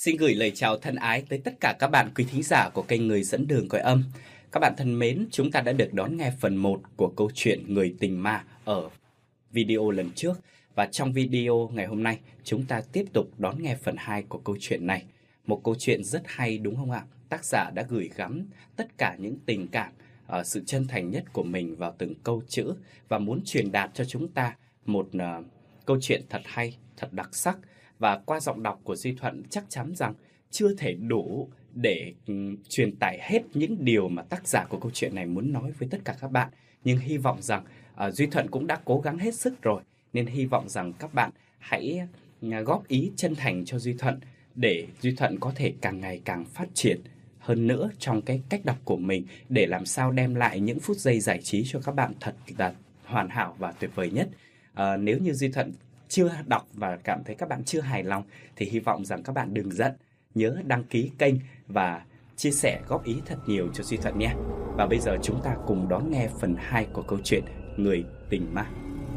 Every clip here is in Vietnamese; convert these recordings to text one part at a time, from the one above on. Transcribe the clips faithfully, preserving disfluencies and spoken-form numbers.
Xin gửi lời chào thân ái tới tất cả các bạn quý thính giả của kênh Người Dẫn Đường Cõi Âm. Các bạn thân mến, chúng ta đã được đón nghe phần một của câu chuyện Người Tình Ma ở video lần trước. Và trong video ngày hôm nay, chúng ta tiếp tục đón nghe phần hai của câu chuyện này. Một câu chuyện rất hay đúng không ạ? Tác giả đã gửi gắm tất cả những tình cảm, uh, sự chân thành nhất của mình vào từng câu chữ và muốn truyền đạt cho chúng ta một uh, câu chuyện thật hay, thật đặc sắc. Và qua giọng đọc của Duy Thuận chắc chắn rằng chưa thể đủ để um, truyền tải hết những điều mà tác giả của câu chuyện này muốn nói với tất cả các bạn. Nhưng hy vọng rằng uh, Duy Thuận cũng đã cố gắng hết sức rồi. Nên hy vọng rằng các bạn hãy uh, góp ý chân thành cho Duy Thuận để Duy Thuận có thể càng ngày càng phát triển hơn nữa trong cái cách đọc của mình, để làm sao đem lại những phút giây giải trí cho các bạn thật là hoàn hảo và tuyệt vời nhất. Uh, nếu như Duy Thuận chưa đọc và cảm thấy các bạn chưa hài lòng thì hy vọng rằng các bạn đừng giận, nhớ đăng ký kênh và chia sẻ góp ý thật nhiều cho Duy Thuận nhé. Và bây giờ chúng ta cùng đón nghe phần hai của câu chuyện Người Tình Ma.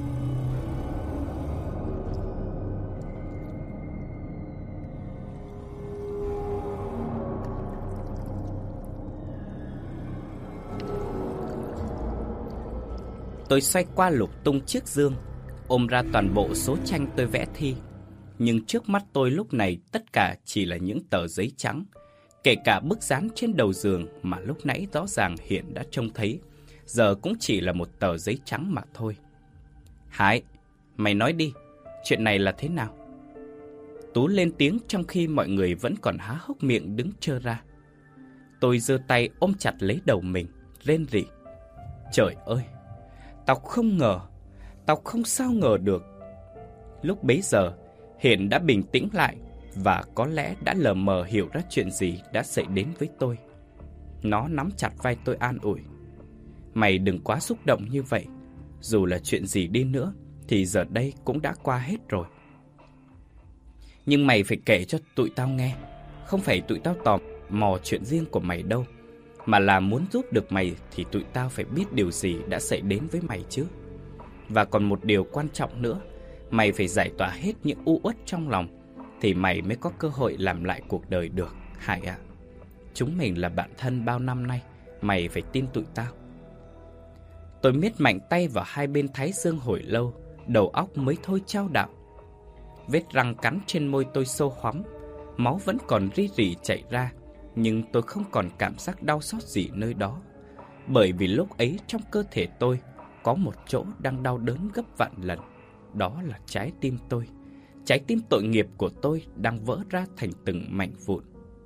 Tôi xoay qua lục tung chiếc dương, ôm ra toàn bộ số tranh tôi vẽ thi. Nhưng trước mắt tôi lúc này tất cả chỉ là những tờ giấy trắng, kể cả bức dán trên đầu giường mà lúc nãy rõ ràng Hiển đã trông thấy, giờ cũng chỉ là một tờ giấy trắng mà thôi. Hải, mày nói đi, chuyện này là thế nào? Tú lên tiếng trong khi mọi người vẫn còn há hốc miệng đứng trơ ra. Tôi giơ tay ôm chặt lấy đầu mình, rên rỉ. Trời ơi, tao không ngờ, tao không sao ngờ được. Lúc bấy giờ, Hiển đã bình tĩnh lại và có lẽ đã lờ mờ hiểu ra chuyện gì đã xảy đến với tôi. Nó nắm chặt vai tôi an ủi. Mày đừng quá xúc động như vậy. Dù là chuyện gì đi nữa thì giờ đây cũng đã qua hết rồi. Nhưng mày phải kể cho tụi tao nghe. Không phải tụi tao tò mò chuyện riêng của mày đâu, mà là muốn giúp được mày thì tụi tao phải biết điều gì đã xảy đến với mày chứ. Và còn một điều quan trọng nữa, mày phải giải tỏa hết những u uất trong lòng thì mày mới có cơ hội làm lại cuộc đời được, Hải ạ. Chúng mình là bạn thân bao năm nay, mày phải tin tụi tao. Tôi miết mạnh tay vào hai bên thái dương hồi lâu, đầu óc mới thôi chao đảo. Vết răng cắn trên môi tôi sâu hoắm, máu vẫn còn ri rỉ chảy ra, nhưng tôi không còn cảm giác đau xót gì nơi đó. Bởi vì lúc ấy trong cơ thể tôi có một chỗ đang đau đớn gấp vạn lần. Đó là trái tim tôi. Trái tim tội nghiệp của tôi đang vỡ ra thành từng mảnh vụn.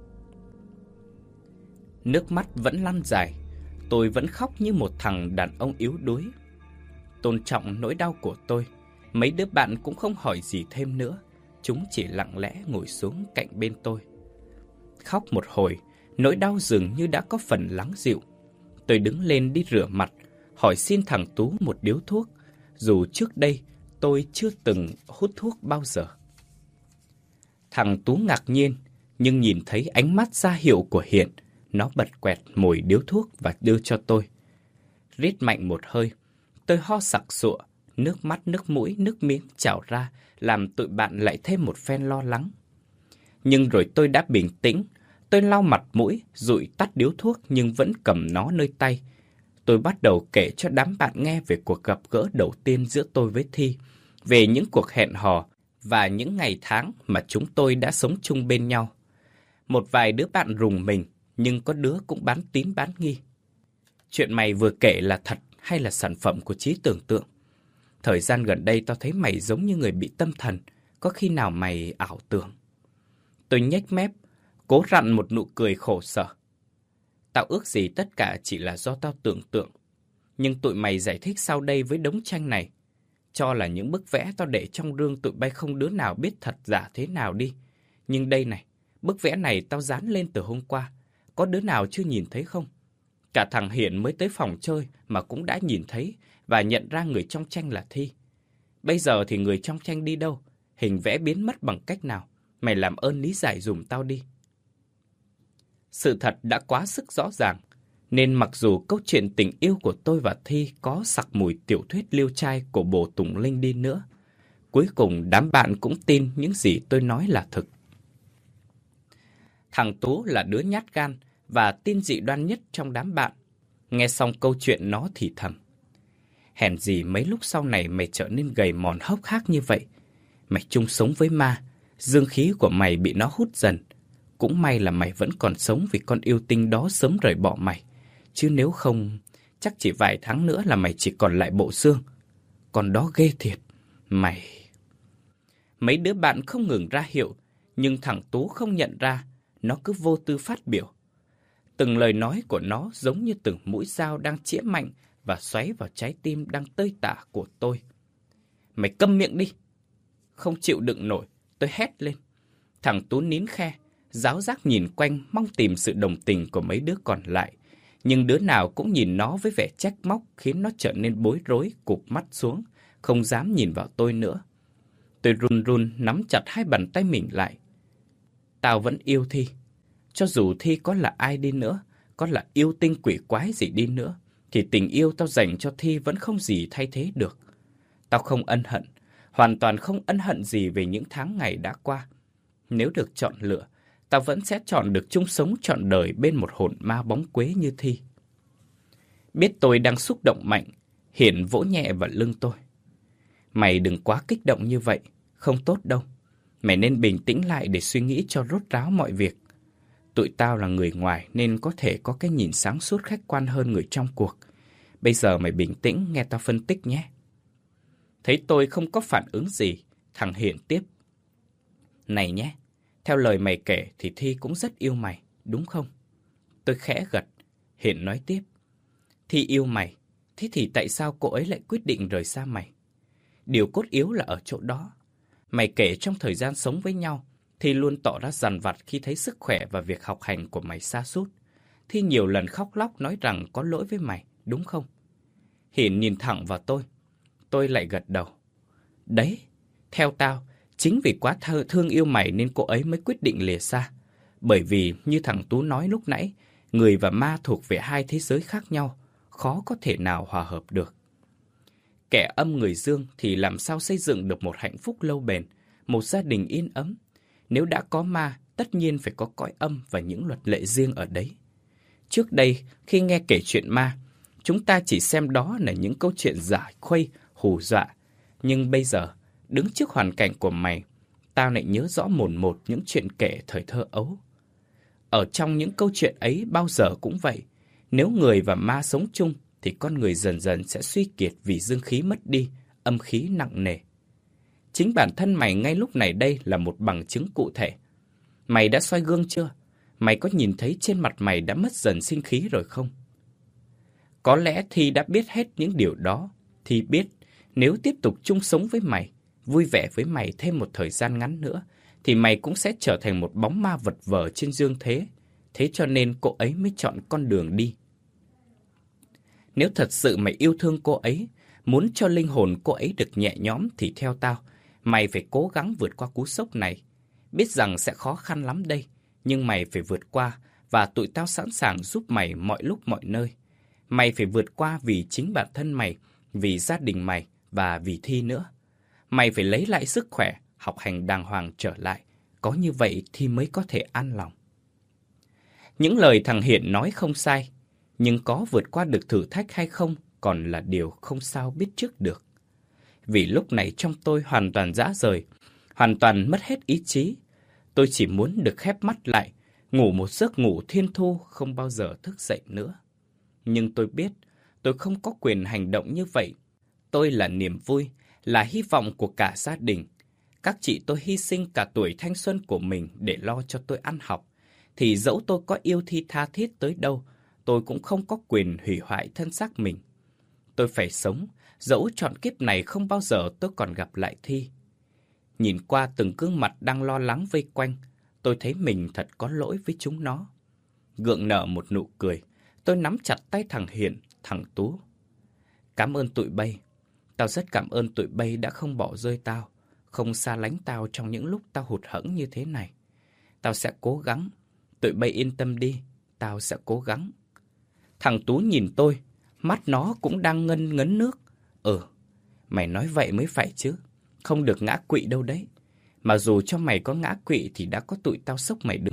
Nước mắt vẫn lăn dài. Tôi vẫn khóc như một thằng đàn ông yếu đuối. Tôn trọng nỗi đau của tôi, mấy đứa bạn cũng không hỏi gì thêm nữa. Chúng chỉ lặng lẽ ngồi xuống cạnh bên tôi. Khóc một hồi, nỗi đau dường như đã có phần lắng dịu. Tôi đứng lên đi rửa mặt, hỏi xin thằng Tú một điếu thuốc, dù trước đây tôi chưa từng hút thuốc bao giờ. Thằng Tú ngạc nhiên, nhưng nhìn thấy ánh mắt ra hiệu của Hiển, nó bật quẹt mồi điếu thuốc và đưa cho tôi. Rít mạnh một hơi, tôi ho sặc sụa, nước mắt, nước mũi, nước miếng trào ra, làm tụi bạn lại thêm một phen lo lắng. Nhưng rồi tôi đã bình tĩnh, tôi lau mặt mũi, dụi tắt điếu thuốc nhưng vẫn cầm nó nơi tay. Tôi bắt đầu kể cho đám bạn nghe về cuộc gặp gỡ đầu tiên giữa tôi với Thi, về những cuộc hẹn hò và những ngày tháng mà chúng tôi đã sống chung bên nhau. Một vài đứa bạn rùng mình, nhưng có đứa cũng bán tín bán nghi. Chuyện mày vừa kể là thật hay là sản phẩm của trí tưởng tượng? Thời gian gần đây tao thấy mày giống như người bị tâm thần, có khi nào mày ảo tưởng? Tôi nhếch mép, cố rặn một nụ cười khổ sở. Tao ước gì tất cả chỉ là do tao tưởng tượng. Nhưng tụi mày giải thích sau đây với đống tranh này. Cho là những bức vẽ tao để trong rương tụi bay không đứa nào biết thật giả thế nào đi. Nhưng đây này, bức vẽ này tao dán lên từ hôm qua. Có đứa nào chưa nhìn thấy không? Cả thằng Hiển mới tới phòng chơi mà cũng đã nhìn thấy và nhận ra người trong tranh là Thi. Bây giờ thì người trong tranh đi đâu? Hình vẽ biến mất bằng cách nào? Mày làm ơn lý giải dùm tao đi. Sự thật đã quá sức rõ ràng, nên mặc dù câu chuyện tình yêu của tôi và Thi có sặc mùi tiểu thuyết liêu trai của Bồ Tùng Linh đi nữa, cuối cùng đám bạn cũng tin những gì tôi nói là thực. Thằng Tú là đứa nhát gan và tin dị đoan nhất trong đám bạn. Nghe xong câu chuyện nó thì thầm: hèn gì mấy lúc sau này mày trở nên gầy mòn hốc hác như vậy. Mày chung sống với ma, dương khí của mày bị nó hút dần. Cũng may là mày vẫn còn sống vì con yêu tinh đó sớm rời bỏ mày. Chứ nếu không, chắc chỉ vài tháng nữa là mày chỉ còn lại bộ xương. Con đó ghê thiệt, mày... Mấy đứa bạn không ngừng ra hiệu, nhưng thằng Tú không nhận ra, nó cứ vô tư phát biểu. Từng lời nói của nó giống như từng mũi dao đang chĩa mạnh và xoáy vào trái tim đang tơi tả của tôi. Mày câm miệng đi! Không chịu đựng nổi, tôi hét lên. Thằng Tú nín khe, ráo rác nhìn quanh mong tìm sự đồng tình của mấy đứa còn lại. Nhưng đứa nào cũng nhìn nó với vẻ trách móc khiến nó trở nên bối rối, cụp mắt xuống, không dám nhìn vào tôi nữa. Tôi run run nắm chặt hai bàn tay mình lại. Tao vẫn yêu Thi. Cho dù Thi có là ai đi nữa, có là yêu tinh quỷ quái gì đi nữa, thì tình yêu tao dành cho Thi vẫn không gì thay thế được. Tao không ân hận, hoàn toàn không ân hận gì về những tháng ngày đã qua. Nếu được chọn lựa, tao vẫn sẽ chọn được chung sống trọn đời bên một hồn ma bóng quế như Thi. Biết tôi đang xúc động mạnh, Hiển vỗ nhẹ vào lưng tôi. Mày đừng quá kích động như vậy, không tốt đâu. Mày nên bình tĩnh lại để suy nghĩ cho rốt ráo mọi việc. Tụi tao là người ngoài nên có thể có cái nhìn sáng suốt khách quan hơn người trong cuộc. Bây giờ mày bình tĩnh nghe tao phân tích nhé. Thấy tôi không có phản ứng gì, thằng Hiển tiếp. Này nhé, theo lời mày kể thì Thi cũng rất yêu mày, đúng không? Tôi khẽ gật. Hiển nói tiếp. Thi yêu mày, thế thì tại sao cô ấy lại quyết định rời xa mày? Điều cốt yếu là ở chỗ đó. Mày kể trong thời gian sống với nhau, Thi luôn tỏ ra dằn vặt khi thấy sức khỏe và việc học hành của mày sa sút. Thi nhiều lần khóc lóc nói rằng có lỗi với mày, đúng không? Hiển nhìn thẳng vào tôi. Tôi lại gật đầu. Đấy, theo tao, chính vì quá thơ, thương yêu mày nên cô ấy mới quyết định lìa xa. Bởi vì, như thằng Tú nói lúc nãy, người và ma thuộc về hai thế giới khác nhau, khó có thể nào hòa hợp được. Kẻ âm người dương thì làm sao xây dựng được một hạnh phúc lâu bền, một gia đình yên ấm. Nếu đã có ma, tất nhiên phải có cõi âm và những luật lệ riêng ở đấy. Trước đây, khi nghe kể chuyện ma, chúng ta chỉ xem đó là những câu chuyện giả khuây, hù dọa. Nhưng bây giờ, đứng trước hoàn cảnh của mày, tao lại nhớ rõ mồn một những chuyện kể thời thơ ấu. Ở trong những câu chuyện ấy bao giờ cũng vậy. Nếu người và ma sống chung, thì con người dần dần sẽ suy kiệt vì dương khí mất đi, âm khí nặng nề. Chính bản thân mày ngay lúc này đây là một bằng chứng cụ thể. Mày đã soi gương chưa? Mày có nhìn thấy trên mặt mày đã mất dần sinh khí rồi không? Có lẽ Thi đã biết hết những điều đó. Thi biết nếu tiếp tục chung sống với mày, vui vẻ với mày thêm một thời gian ngắn nữa, thì mày cũng sẽ trở thành một bóng ma vật vờ trên dương thế. Thế cho nên cô ấy mới chọn con đường đi. Nếu thật sự mày yêu thương cô ấy, muốn cho linh hồn cô ấy được nhẹ nhõm thì theo tao, mày phải cố gắng vượt qua cú sốc này. Biết rằng sẽ khó khăn lắm đây, nhưng mày phải vượt qua và tụi tao sẵn sàng giúp mày mọi lúc mọi nơi. Mày phải vượt qua vì chính bản thân mày, vì gia đình mày và vì Thi nữa. Mày phải lấy lại sức khỏe, học hành đàng hoàng trở lại. Có như vậy thì mới có thể an lòng. Những lời thằng Hiển nói không sai, nhưng có vượt qua được thử thách hay không còn là điều không sao biết trước được. Vì lúc này trong tôi hoàn toàn rã rời, hoàn toàn mất hết ý chí. Tôi chỉ muốn được khép mắt lại, ngủ một giấc ngủ thiên thu không bao giờ thức dậy nữa. Nhưng tôi biết tôi không có quyền hành động như vậy. Tôi là niềm vui, là hy vọng của cả gia đình. Các chị tôi hy sinh cả tuổi thanh xuân của mình để lo cho tôi ăn học. Thì dẫu tôi có yêu Thi tha thiết tới đâu, tôi cũng không có quyền hủy hoại thân xác mình. Tôi phải sống, dẫu trọn kiếp này không bao giờ tôi còn gặp lại Thi. Nhìn qua từng gương mặt đang lo lắng vây quanh, tôi thấy mình thật có lỗi với chúng nó. Gượng nở một nụ cười, tôi nắm chặt tay thằng Hiển, thằng Tú. Cảm ơn tụi bay. Tao rất cảm ơn tụi bay đã không bỏ rơi tao, không xa lánh tao trong những lúc tao hụt hẫng như thế này. Tao sẽ cố gắng. Tụi bay yên tâm đi, tao sẽ cố gắng. Thằng Tú nhìn tôi, mắt nó cũng đang ngân ngấn nước. Ừ, mày nói vậy mới phải chứ. Không được ngã quỵ đâu đấy. Mà dù cho mày có ngã quỵ thì đã có tụi tao xốc mày đứng lên.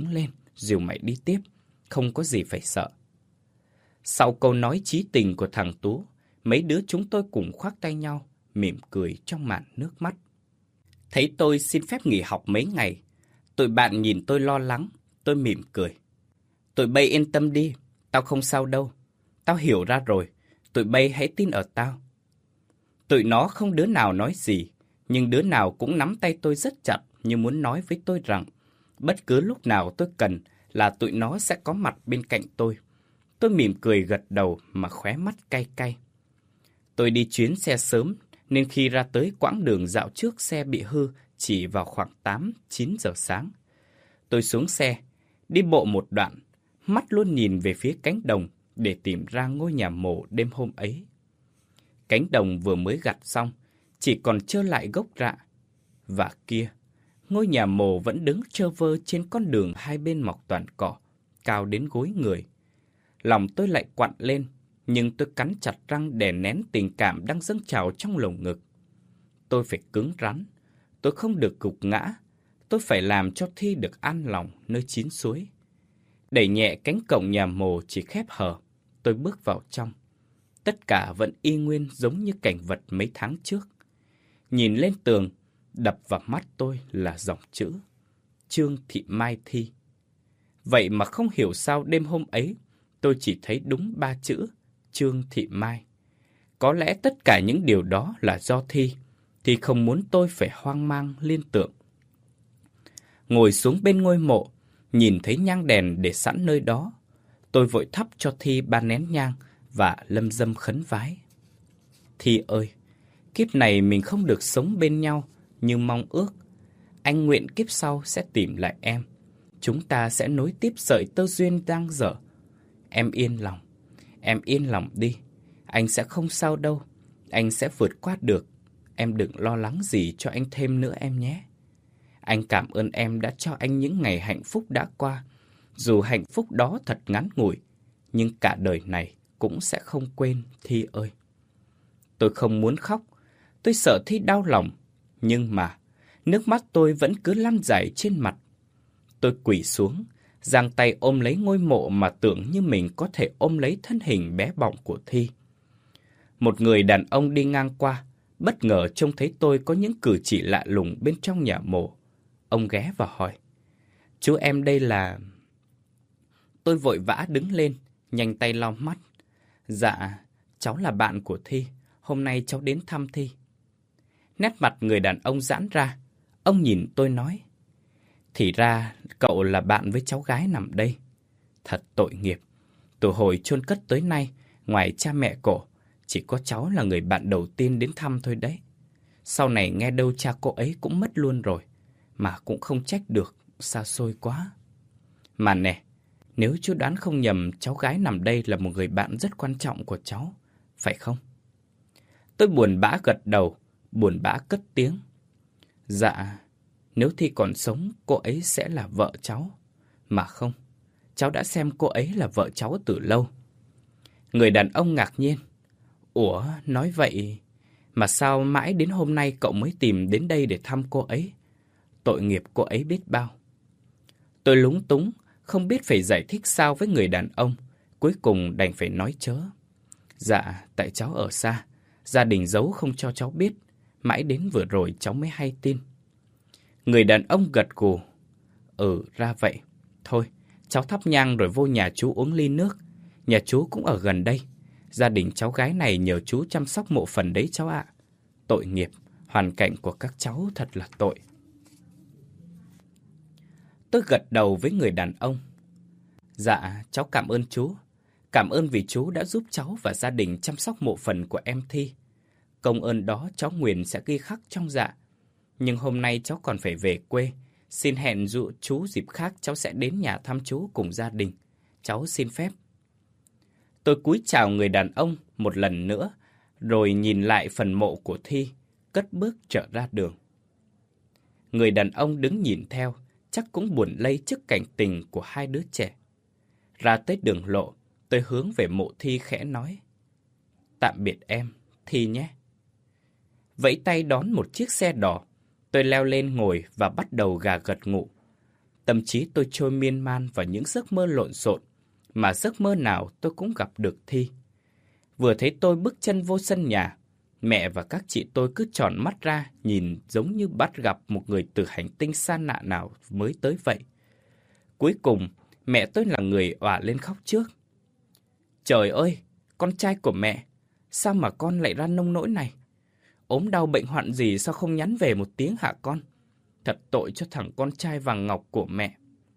dìu mày đi tiếp, không có gì phải sợ. Sau câu nói chí tình của thằng Tú, mấy đứa chúng tôi cùng khoác tay nhau, mỉm cười trong màn nước mắt. Thấy tôi xin phép nghỉ học mấy ngày, tụi bạn nhìn tôi lo lắng, tôi mỉm cười. Tụi bay yên tâm đi, tao không sao đâu. Tao hiểu ra rồi, tụi bay hãy tin ở tao. Tụi nó không đứa nào nói gì, nhưng đứa nào cũng nắm tay tôi rất chặt như muốn nói với tôi rằng bất cứ lúc nào tôi cần là tụi nó sẽ có mặt bên cạnh tôi. Tôi mỉm cười gật đầu mà khóe mắt cay cay. Tôi đi chuyến xe sớm nên khi ra tới quãng đường dạo trước xe bị hư chỉ vào khoảng tám chín giờ sáng. Tôi xuống xe, đi bộ một đoạn, mắt luôn nhìn về phía cánh đồng để tìm ra ngôi nhà mồ đêm hôm ấy. Cánh đồng vừa mới gặt xong, chỉ còn trơ lại gốc rạ. Và kia, ngôi nhà mồ vẫn đứng trơ vơ trên con đường hai bên mọc toàn cỏ, cao đến gối người. Lòng tôi lại quặn lên, nhưng tôi cắn chặt răng đè nén tình cảm đang dâng trào trong lồng ngực. Tôi phải cứng rắn, tôi không được gục ngã, tôi phải làm cho Thi được an lòng nơi chín suối. Đẩy nhẹ cánh cổng nhà mồ chỉ khép hờ, tôi bước vào trong. Tất cả vẫn y nguyên giống như cảnh vật mấy tháng trước. Nhìn lên tường, đập vào mắt tôi là dòng chữ Trương Thị Mai Thi. Vậy mà không hiểu sao đêm hôm ấy, tôi chỉ thấy đúng ba chữ Trương Thị Mai. Có lẽ tất cả những điều đó là do Thi, Thi không muốn tôi phải hoang mang liên tưởng. Ngồi xuống bên ngôi mộ, nhìn thấy nhang đèn để sẵn nơi đó, tôi vội thắp cho Thi ba nén nhang và lâm dâm khấn vái. Thi ơi, kiếp này mình không được sống bên nhau như mong ước. Anh nguyện kiếp sau sẽ tìm lại em. Chúng ta sẽ nối tiếp sợi tơ duyên đang dở. Em yên lòng, em yên lòng đi. Anh sẽ không sao đâu, anh sẽ vượt qua được. Em đừng lo lắng gì cho anh thêm nữa em nhé. Anh cảm ơn em đã cho anh những ngày hạnh phúc đã qua. Dù hạnh phúc đó thật ngắn ngủi, nhưng cả đời này cũng sẽ không quên Thi ơi. Tôi không muốn khóc, tôi sợ Thi đau lòng, nhưng mà nước mắt tôi vẫn cứ lăn dài trên mặt. Tôi quỳ xuống, giang tay ôm lấy ngôi mộ mà tưởng như mình có thể ôm lấy thân hình bé bỏng của Thi. Một người đàn ông đi ngang qua, bất ngờ trông thấy tôi có những cử chỉ lạ lùng bên trong nhà mộ. Ông ghé vào hỏi, chú em đây là... Tôi vội vã đứng lên, nhanh tay lau mắt. Dạ, cháu là bạn của Thi, hôm nay cháu đến thăm Thi. Nét mặt người đàn ông giãn ra, ông nhìn tôi nói, thì ra cậu là bạn với cháu gái nằm đây. Thật tội nghiệp, từ hồi chôn cất tới nay, ngoài cha mẹ cổ, chỉ có cháu là người bạn đầu tiên đến thăm thôi đấy. Sau này nghe đâu cha cô ấy cũng mất luôn rồi, mà cũng không trách được, xa xôi quá. Mà nè, nếu chú đoán không nhầm, cháu gái nằm đây là một người bạn rất quan trọng của cháu, phải không? Tôi buồn bã gật đầu, buồn bã cất tiếng. Dạ, nếu Thi còn sống, cô ấy sẽ là vợ cháu. Mà không, cháu đã xem cô ấy là vợ cháu từ lâu. Người đàn ông ngạc nhiên. Ủa, nói vậy mà sao mãi đến hôm nay cậu mới tìm đến đây để thăm cô ấy? Tội nghiệp cô ấy biết bao. Tôi lúng túng, không biết phải giải thích sao với người đàn ông, cuối cùng đành phải nói chớ. Dạ, tại cháu ở xa, gia đình giấu không cho cháu biết, mãi đến vừa rồi cháu mới hay tin. Người đàn ông gật gù. Ừ, ra vậy. Thôi, cháu thắp nhang rồi vô nhà chú uống ly nước. Nhà chú cũng ở gần đây. Gia đình cháu gái này nhờ chú chăm sóc mộ phần đấy cháu ạ. Tội nghiệp, hoàn cảnh của các cháu thật là tội. Tôi gật đầu với người đàn ông. Dạ, cháu cảm ơn chú. Cảm ơn vì chú đã giúp cháu và gia đình chăm sóc mộ phần của em Thi. Công ơn đó cháu nguyện sẽ ghi khắc trong dạ. Nhưng hôm nay cháu còn phải về quê. Xin hẹn dụ chú dịp khác cháu sẽ đến nhà thăm chú cùng gia đình. Cháu xin phép. Tôi cúi chào người đàn ông một lần nữa, rồi nhìn lại phần mộ của Thi, cất bước trở ra đường. Người đàn ông đứng nhìn theo, chắc cũng buồn lây trước cảnh tình của hai đứa trẻ. Ra tới đường lộ, tôi hướng về mộ Thi khẽ nói. Tạm biệt em, Thi nhé. Vẫy tay đón một chiếc xe đỏ, tôi leo lên ngồi và bắt đầu gà gật ngủ. Tâm trí tôi trôi miên man vào những giấc mơ lộn xộn, mà giấc mơ nào tôi cũng gặp được Thi. Vừa thấy tôi bước chân vô sân nhà, mẹ và các chị tôi cứ tròn mắt ra, nhìn giống như bắt gặp một người từ hành tinh xa lạ nào mới tới vậy. Cuối cùng, mẹ tôi là người òa lên khóc trước. Trời ơi, con trai của mẹ, sao mà con lại ra nông nỗi này? Ốm đau bệnh hoạn gì sao không nhắn về một tiếng hả con? Thật tội cho thằng con trai vàng ngọc của mẹ.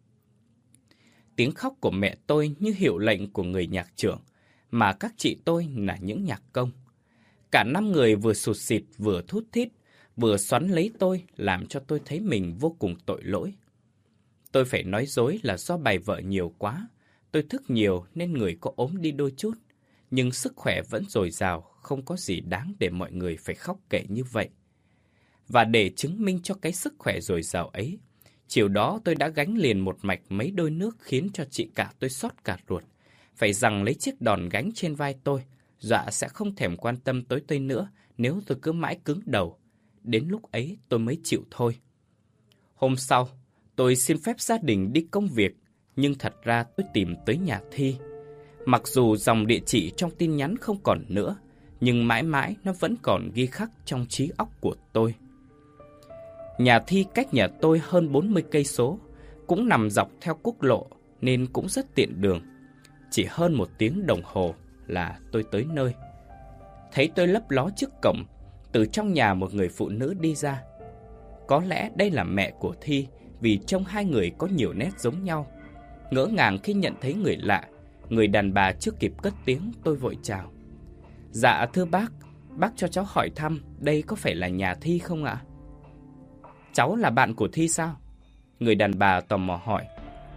Tiếng khóc của mẹ tôi như hiệu lệnh của người nhạc trưởng, mà các chị tôi là những nhạc công. Cả năm người vừa sụt sịt, vừa thút thít, vừa xoắn lấy tôi, làm cho tôi thấy mình vô cùng tội lỗi. Tôi phải nói dối là do bài vở nhiều quá, tôi thức nhiều nên người có ốm đi đôi chút, nhưng sức khỏe vẫn dồi dào, không có gì đáng để mọi người phải khóc kể như vậy. Và để chứng minh cho cái sức khỏe dồi dào ấy, chiều đó tôi đã gánh liền một mạch mấy đôi nước khiến cho chị cả tôi xót cả ruột, phải giằng lấy chiếc đòn gánh trên vai tôi, dọa sẽ không thèm quan tâm tới tôi nữa nếu tôi cứ mãi cứng đầu. Đến lúc ấy tôi mới chịu thôi. Hôm sau, tôi xin phép gia đình đi công việc, nhưng thật ra tôi tìm tới nhà Thi. Mặc dù dòng địa chỉ trong tin nhắn không còn nữa, nhưng mãi mãi nó vẫn còn ghi khắc trong trí óc của tôi. Nhà Thi cách nhà tôi hơn bốn mươi cây số, cũng nằm dọc theo quốc lộ nên cũng rất tiện đường. Chỉ hơn một tiếng đồng hồ là tôi tới nơi. Thấy tôi lấp ló trước cổng, từ trong nhà một người phụ nữ đi ra. Có lẽ đây là mẹ của Thi, vì trông hai người có nhiều nét giống nhau. Ngỡ ngàng khi nhận thấy người lạ, người đàn bà chưa kịp cất tiếng, tôi vội chào. Dạ thưa bác, bác cho cháu hỏi thăm đây có phải là nhà Thi không ạ? Cháu là bạn của Thi sao? Người đàn bà tò mò hỏi.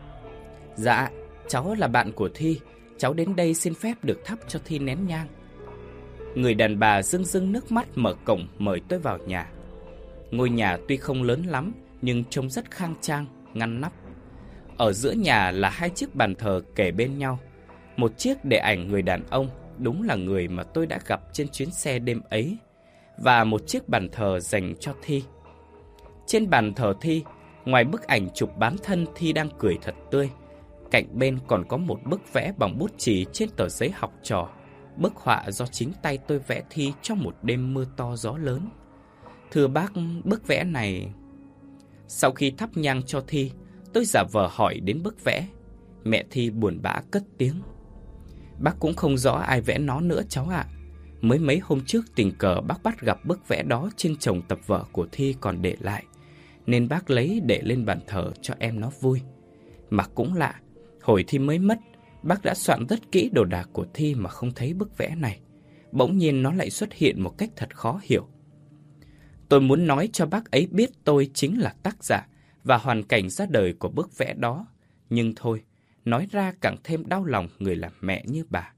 Dạ, cháu là bạn của Thi, cháu đến đây xin phép được thắp cho Thi nén nhang. Người đàn bà rưng rưng nước mắt mở cổng mời tôi vào nhà. Ngôi nhà tuy không lớn lắm nhưng trông rất khang trang, ngăn nắp. Ở giữa nhà là hai chiếc bàn thờ kề bên nhau. Một chiếc để ảnh người đàn ông, đúng là người mà tôi đã gặp trên chuyến xe đêm ấy, và một chiếc bàn thờ dành cho Thi. Trên bàn thờ Thi, ngoài bức ảnh chụp bán thân Thi đang cười thật tươi, cạnh bên còn có một bức vẽ bằng bút chì trên tờ giấy học trò. Bức họa do chính tay tôi vẽ Thi trong một đêm mưa to gió lớn. Thưa bác, bức vẽ này... Sau khi thắp nhang cho Thi, tôi giả vờ hỏi đến bức vẽ. Mẹ Thi buồn bã cất tiếng. Bác cũng không rõ ai vẽ nó nữa cháu ạ. Mới mấy hôm trước tình cờ bác bắt gặp bức vẽ đó trên chồng tập vở của Thi còn để lại, nên bác lấy để lên bàn thờ cho em nó vui. Mà cũng lạ, hồi Thi mới mất, bác đã soạn rất kỹ đồ đạc của Thi mà không thấy bức vẽ này. Bỗng nhiên nó lại xuất hiện một cách thật khó hiểu. Tôi muốn nói cho bác ấy biết tôi chính là tác giả và hoàn cảnh ra đời của bức vẽ đó. Nhưng thôi, nói ra càng thêm đau lòng người làm mẹ như bà.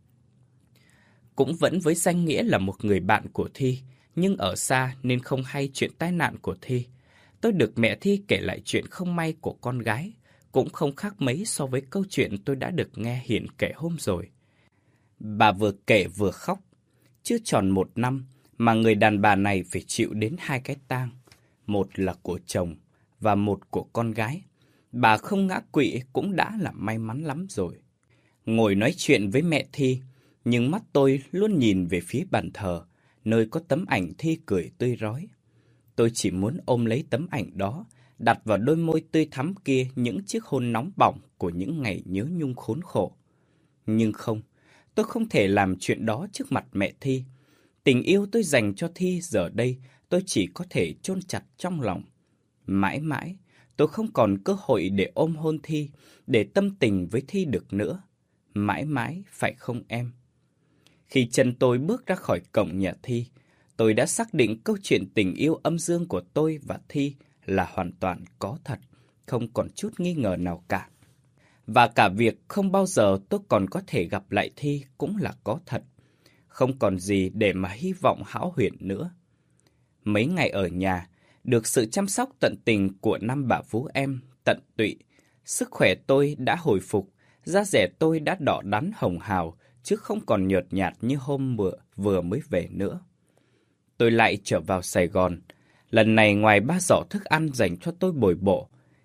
Cũng vẫn với danh nghĩa là một người bạn của Thi, nhưng ở xa nên không hay chuyện tai nạn của Thi. Tôi được mẹ Thi kể lại chuyện không may của con gái, cũng không khác mấy so với câu chuyện tôi đã được nghe Hiển kể hôm rồi. Bà vừa kể vừa khóc. Chưa tròn một năm mà người đàn bà này phải chịu đến hai cái tang. Một là của chồng và một của con gái. Bà không ngã quỵ cũng đã là may mắn lắm rồi. Ngồi nói chuyện với mẹ Thi, nhưng mắt tôi luôn nhìn về phía bàn thờ, nơi có tấm ảnh Thi cười tươi rói. Tôi chỉ muốn ôm lấy tấm ảnh đó, đặt vào đôi môi tươi thắm kia những chiếc hôn nóng bỏng của những ngày nhớ nhung khốn khổ. Nhưng không, tôi không thể làm chuyện đó trước mặt mẹ Thi. Tình yêu tôi dành cho Thi giờ đây tôi chỉ có thể chôn chặt trong lòng. Mãi mãi, tôi không còn cơ hội để ôm hôn Thi, để tâm tình với Thi được nữa. Mãi mãi, phải không em? Khi chân tôi bước ra khỏi cổng nhà Thi, tôi đã xác định câu chuyện tình yêu âm dương của tôi và Thi là hoàn toàn có thật, không còn chút nghi ngờ nào cả. Và cả việc không bao giờ tôi còn có thể gặp lại Thi cũng là có thật. Không còn gì để mà hy vọng hão huyền nữa. Mấy ngày ở nhà, được sự chăm sóc tận tình của năm bà vú em tận tụy, sức khỏe tôi đã hồi phục, da dẻ tôi đã đỏ đắn hồng hào, chứ không còn nhợt nhạt như hôm vừa, vừa mới về nữa. Tôi lại trở vào Sài Gòn. Lần này ngoài ba giỏ thức ăn dành cho tôi bồi bổ,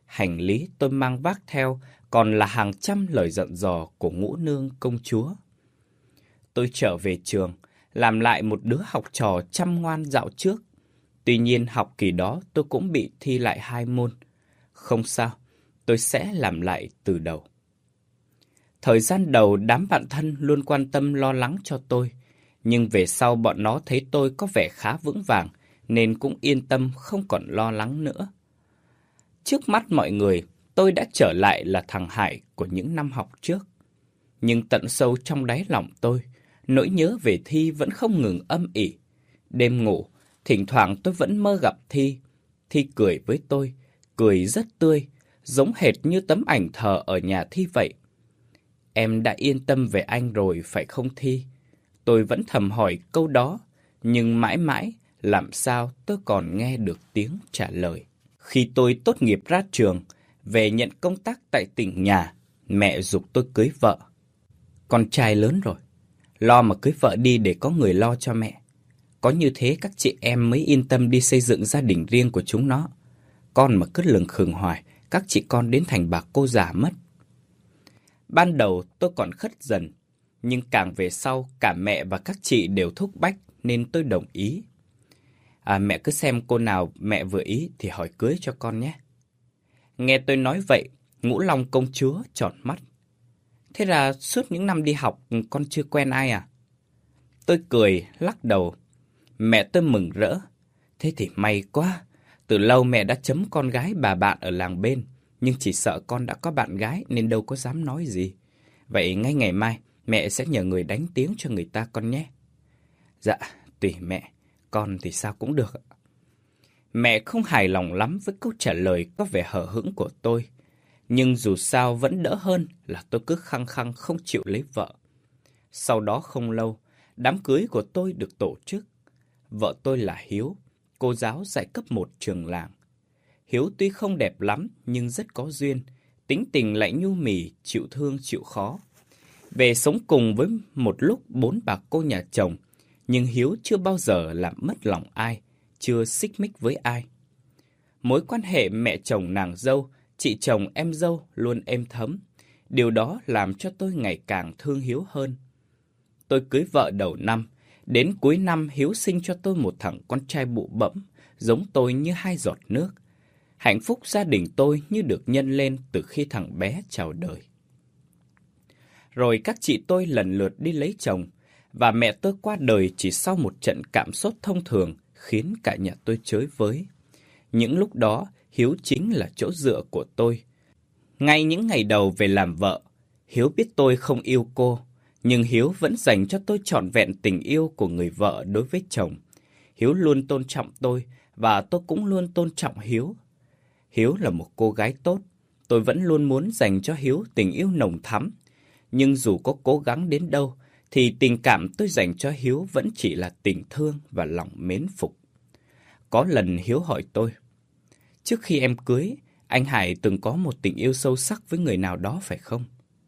Hành lý tôi mang vác theo còn là hàng trăm lời dặn dò của ngũ nương công chúa. Tôi trở về trường, làm lại một đứa học trò chăm ngoan dạo trước. Tuy nhiên học kỳ đó tôi cũng bị thi lại hai môn. Không sao, tôi sẽ làm lại từ đầu. Thời gian đầu đám bạn thân luôn quan tâm lo lắng cho tôi, nhưng về sau bọn nó thấy tôi có vẻ khá vững vàng, nên cũng yên tâm không còn lo lắng nữa. Trước mắt mọi người, tôi đã trở lại là thằng Hải của những năm học trước. Nhưng tận sâu trong đáy lòng tôi, nỗi nhớ về Thi vẫn không ngừng âm ỉ. Đêm ngủ, thỉnh thoảng tôi vẫn mơ gặp Thi. Thi cười với tôi, cười rất tươi, giống hệt như tấm ảnh thờ ở nhà Thi vậy. Em đã yên tâm về anh rồi phải không Thi? Tôi vẫn thầm hỏi câu đó, nhưng mãi mãi làm sao tôi còn nghe được tiếng trả lời. Khi tôi tốt nghiệp ra trường, về nhận công tác tại tỉnh nhà, mẹ giục tôi cưới vợ. Con trai lớn rồi, lo mà cưới vợ đi để có người lo cho mẹ. Có như thế các chị em mới yên tâm đi xây dựng gia đình riêng của chúng nó. Con mà cứ lừng khừng hoài, các chị con đến thành bà cô già mất. Ban đầu tôi còn khất dần, nhưng càng về sau cả mẹ và các chị đều thúc bách nên tôi đồng ý. À, mẹ cứ xem cô nào mẹ vừa ý thì hỏi cưới cho con nhé. Nghe tôi nói vậy, Ngũ Long công chúa tròn mắt. Thế là suốt những năm đi học con chưa quen ai à? Tôi cười, lắc đầu. Mẹ tôi mừng rỡ. Thế thì may quá. Từ lâu mẹ đã chấm con gái bà bạn ở làng bên, nhưng chỉ sợ con đã có bạn gái nên đâu có dám nói gì. Vậy ngay ngày mai, mẹ sẽ nhờ người đánh tiếng cho người ta con nhé. Dạ, tùy mẹ. Con thì sao cũng được. Mẹ không hài lòng lắm với câu trả lời có vẻ hờ hững của tôi. Nhưng dù sao vẫn đỡ hơn là tôi cứ khăng khăng không chịu lấy vợ. Sau đó không lâu, đám cưới của tôi được tổ chức. Vợ tôi là Hiếu, cô giáo dạy cấp một trường làng. Hiếu tuy không đẹp lắm nhưng rất có duyên, tính tình lại nhu mì, chịu thương chịu khó. Về sống cùng với một lúc bốn bà cô nhà chồng, nhưng Hiếu chưa bao giờ làm mất lòng ai, chưa xích mích với ai. Mối quan hệ mẹ chồng nàng dâu, chị chồng em dâu luôn êm thấm. Điều đó làm cho tôi ngày càng thương Hiếu hơn. Tôi cưới vợ đầu năm, đến cuối năm Hiếu sinh cho tôi một thằng con trai bụ bẫm, giống tôi như hai giọt nước. Hạnh phúc gia đình tôi như được nhân lên từ khi thằng bé chào đời. Rồi các chị tôi lần lượt đi lấy chồng, và mẹ tôi qua đời chỉ sau một trận cảm sốt thông thường khiến cả nhà tôi chới với. Những lúc đó, Hiếu chính là chỗ dựa của tôi. Ngay những ngày đầu về làm vợ, Hiếu biết tôi không yêu cô, nhưng Hiếu vẫn dành cho tôi trọn vẹn tình yêu của người vợ đối với chồng. Hiếu luôn tôn trọng tôi, và tôi cũng luôn tôn trọng Hiếu. Hiếu là một cô gái tốt, tôi vẫn luôn muốn dành cho Hiếu tình yêu nồng thắm. Nhưng dù có cố gắng đến đâu, thì tình cảm tôi dành cho Hiếu vẫn chỉ là tình thương và lòng mến phục. Có lần Hiếu hỏi tôi, trước khi em cưới, anh Hải từng có một tình yêu sâu sắc với người nào đó phải không?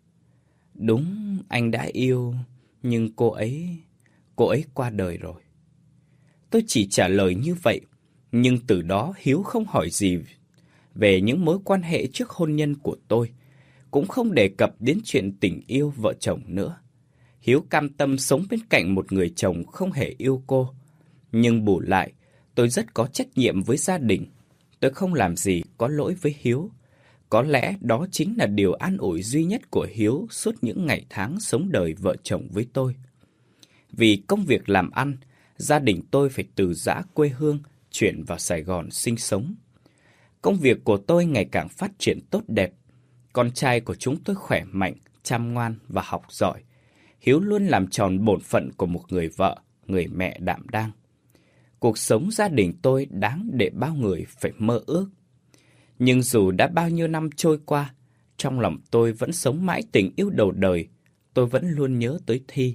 Đúng, anh đã yêu, nhưng cô ấy, cô ấy qua đời rồi. Tôi chỉ trả lời như vậy, nhưng từ đó Hiếu không hỏi gì về những mối quan hệ trước hôn nhân của tôi, cũng không đề cập đến chuyện tình yêu vợ chồng nữa. Hiếu cam tâm sống bên cạnh một người chồng không hề yêu cô. Nhưng bù lại, tôi rất có trách nhiệm với gia đình. Tôi không làm gì có lỗi với Hiếu. Có lẽ đó chính là điều an ủi duy nhất của Hiếu suốt những ngày tháng sống đời vợ chồng với tôi. Vì công việc làm ăn, gia đình tôi phải từ giã quê hương chuyển vào Sài Gòn sinh sống. Công việc của tôi ngày càng phát triển tốt đẹp. Con trai của chúng tôi khỏe mạnh, chăm ngoan và học giỏi. Hiếu luôn làm tròn bổn phận của một người vợ, người mẹ đảm đang. Cuộc sống gia đình tôi đáng để bao người phải mơ ước. Nhưng dù đã bao nhiêu năm trôi qua, trong lòng tôi vẫn sống mãi tình yêu đầu đời. Tôi vẫn luôn nhớ tới Thi.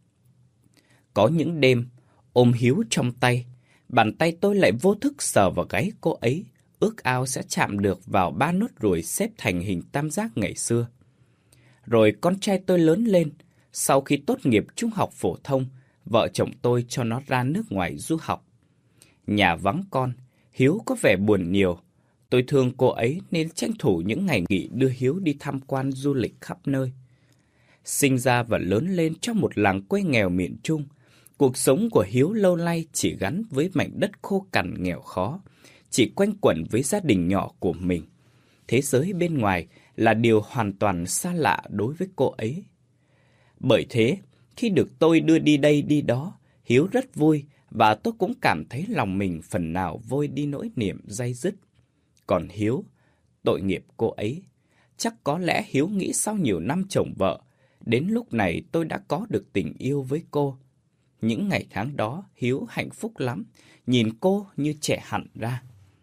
Có những đêm, ôm Hiếu trong tay, bàn tay tôi lại vô thức sờ vào gáy cô ấy, ước ao sẽ chạm được vào ba nốt ruồi xếp thành hình tam giác ngày xưa. Rồi con trai tôi lớn lên, sau khi tốt nghiệp trung học phổ thông, vợ chồng tôi cho nó ra nước ngoài du học. Nhà vắng con, Hiếu có vẻ buồn nhiều. Tôi Tôi thương cô ấy nên tranh thủ những ngày nghỉ đưa Hiếu đi tham quan du lịch khắp nơi. Sinh ra và lớn lên trong một làng quê nghèo miền Trung, cuộc sống của Hiếu lâu nay chỉ gắn với mảnh đất khô cằn nghèo khó, chỉ quanh quẩn với gia đình nhỏ của mình. Thế giới bên ngoài là điều hoàn toàn xa lạ đối với cô ấy. Bởi thế, khi được tôi đưa đi đây đi đó, Hiếu rất vui và tôi cũng cảm thấy lòng mình phần nào vơi đi nỗi niềm day dứt. Còn Hiếu, tội nghiệp cô ấy. Chắc có lẽ Hiếu nghĩ sau nhiều năm chồng vợ, đến lúc này tôi đã có được tình yêu với cô. Những ngày tháng đó, Hiếu hạnh phúc lắm, nhìn cô như trẻ hẳn ra.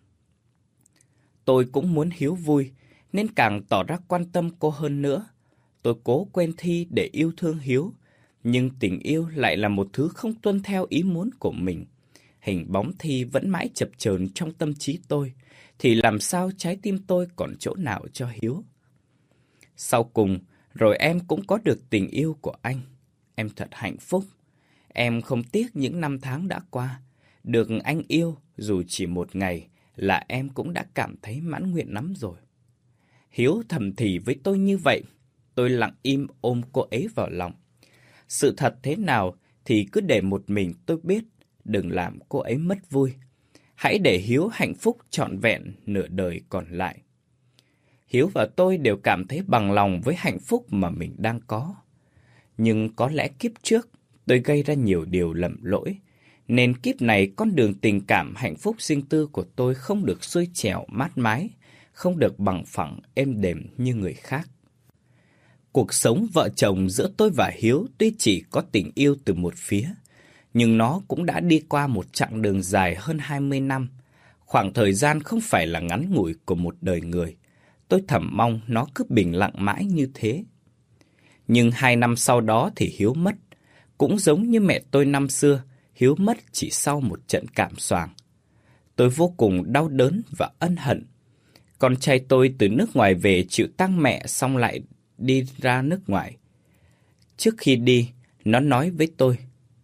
Tôi cũng muốn Hiếu vui, nên càng tỏ ra quan tâm cô hơn nữa. Tôi cố quên Thi để yêu thương Hiếu, nhưng tình yêu lại là một thứ không tuân theo ý muốn của mình. Hình bóng Thi vẫn mãi chập chờn trong tâm trí tôi, thì làm sao trái tim tôi còn chỗ nào cho Hiếu. Sau cùng, rồi em cũng có được tình yêu của anh. Em thật hạnh phúc. Em không tiếc những năm tháng đã qua. Được anh yêu dù chỉ một ngày là em cũng đã cảm thấy mãn nguyện lắm rồi. Hiếu thầm thì với tôi như vậy. Tôi lặng im ôm cô ấy vào lòng. Sự thật thế nào thì cứ để một mình tôi biết, đừng làm cô ấy mất vui. Hãy để Hiếu hạnh phúc trọn vẹn nửa đời còn lại. Hiếu và tôi đều cảm thấy bằng lòng với hạnh phúc mà mình đang có. Nhưng có lẽ kiếp trước tôi gây ra nhiều điều lầm lỗi, nên kiếp này con đường tình cảm hạnh phúc riêng tư của tôi không được xuôi chèo mát mái, không được bằng phẳng êm đềm như người khác. Cuộc sống vợ chồng giữa tôi và Hiếu tuy chỉ có tình yêu từ một phía, nhưng nó cũng đã đi qua một chặng đường dài hơn hai mươi năm. Khoảng thời gian không phải là ngắn ngủi của một đời người. Tôi thầm mong nó cứ bình lặng mãi như thế. Nhưng hai năm sau đó thì Hiếu mất. Cũng giống như mẹ tôi năm xưa, Hiếu mất chỉ sau một trận cảm xoàng. Tôi vô cùng đau đớn và ân hận. Con trai tôi từ nước ngoài về chịu tang mẹ xong lại đi ra nước ngoài. Trước khi đi, nó nói với tôi: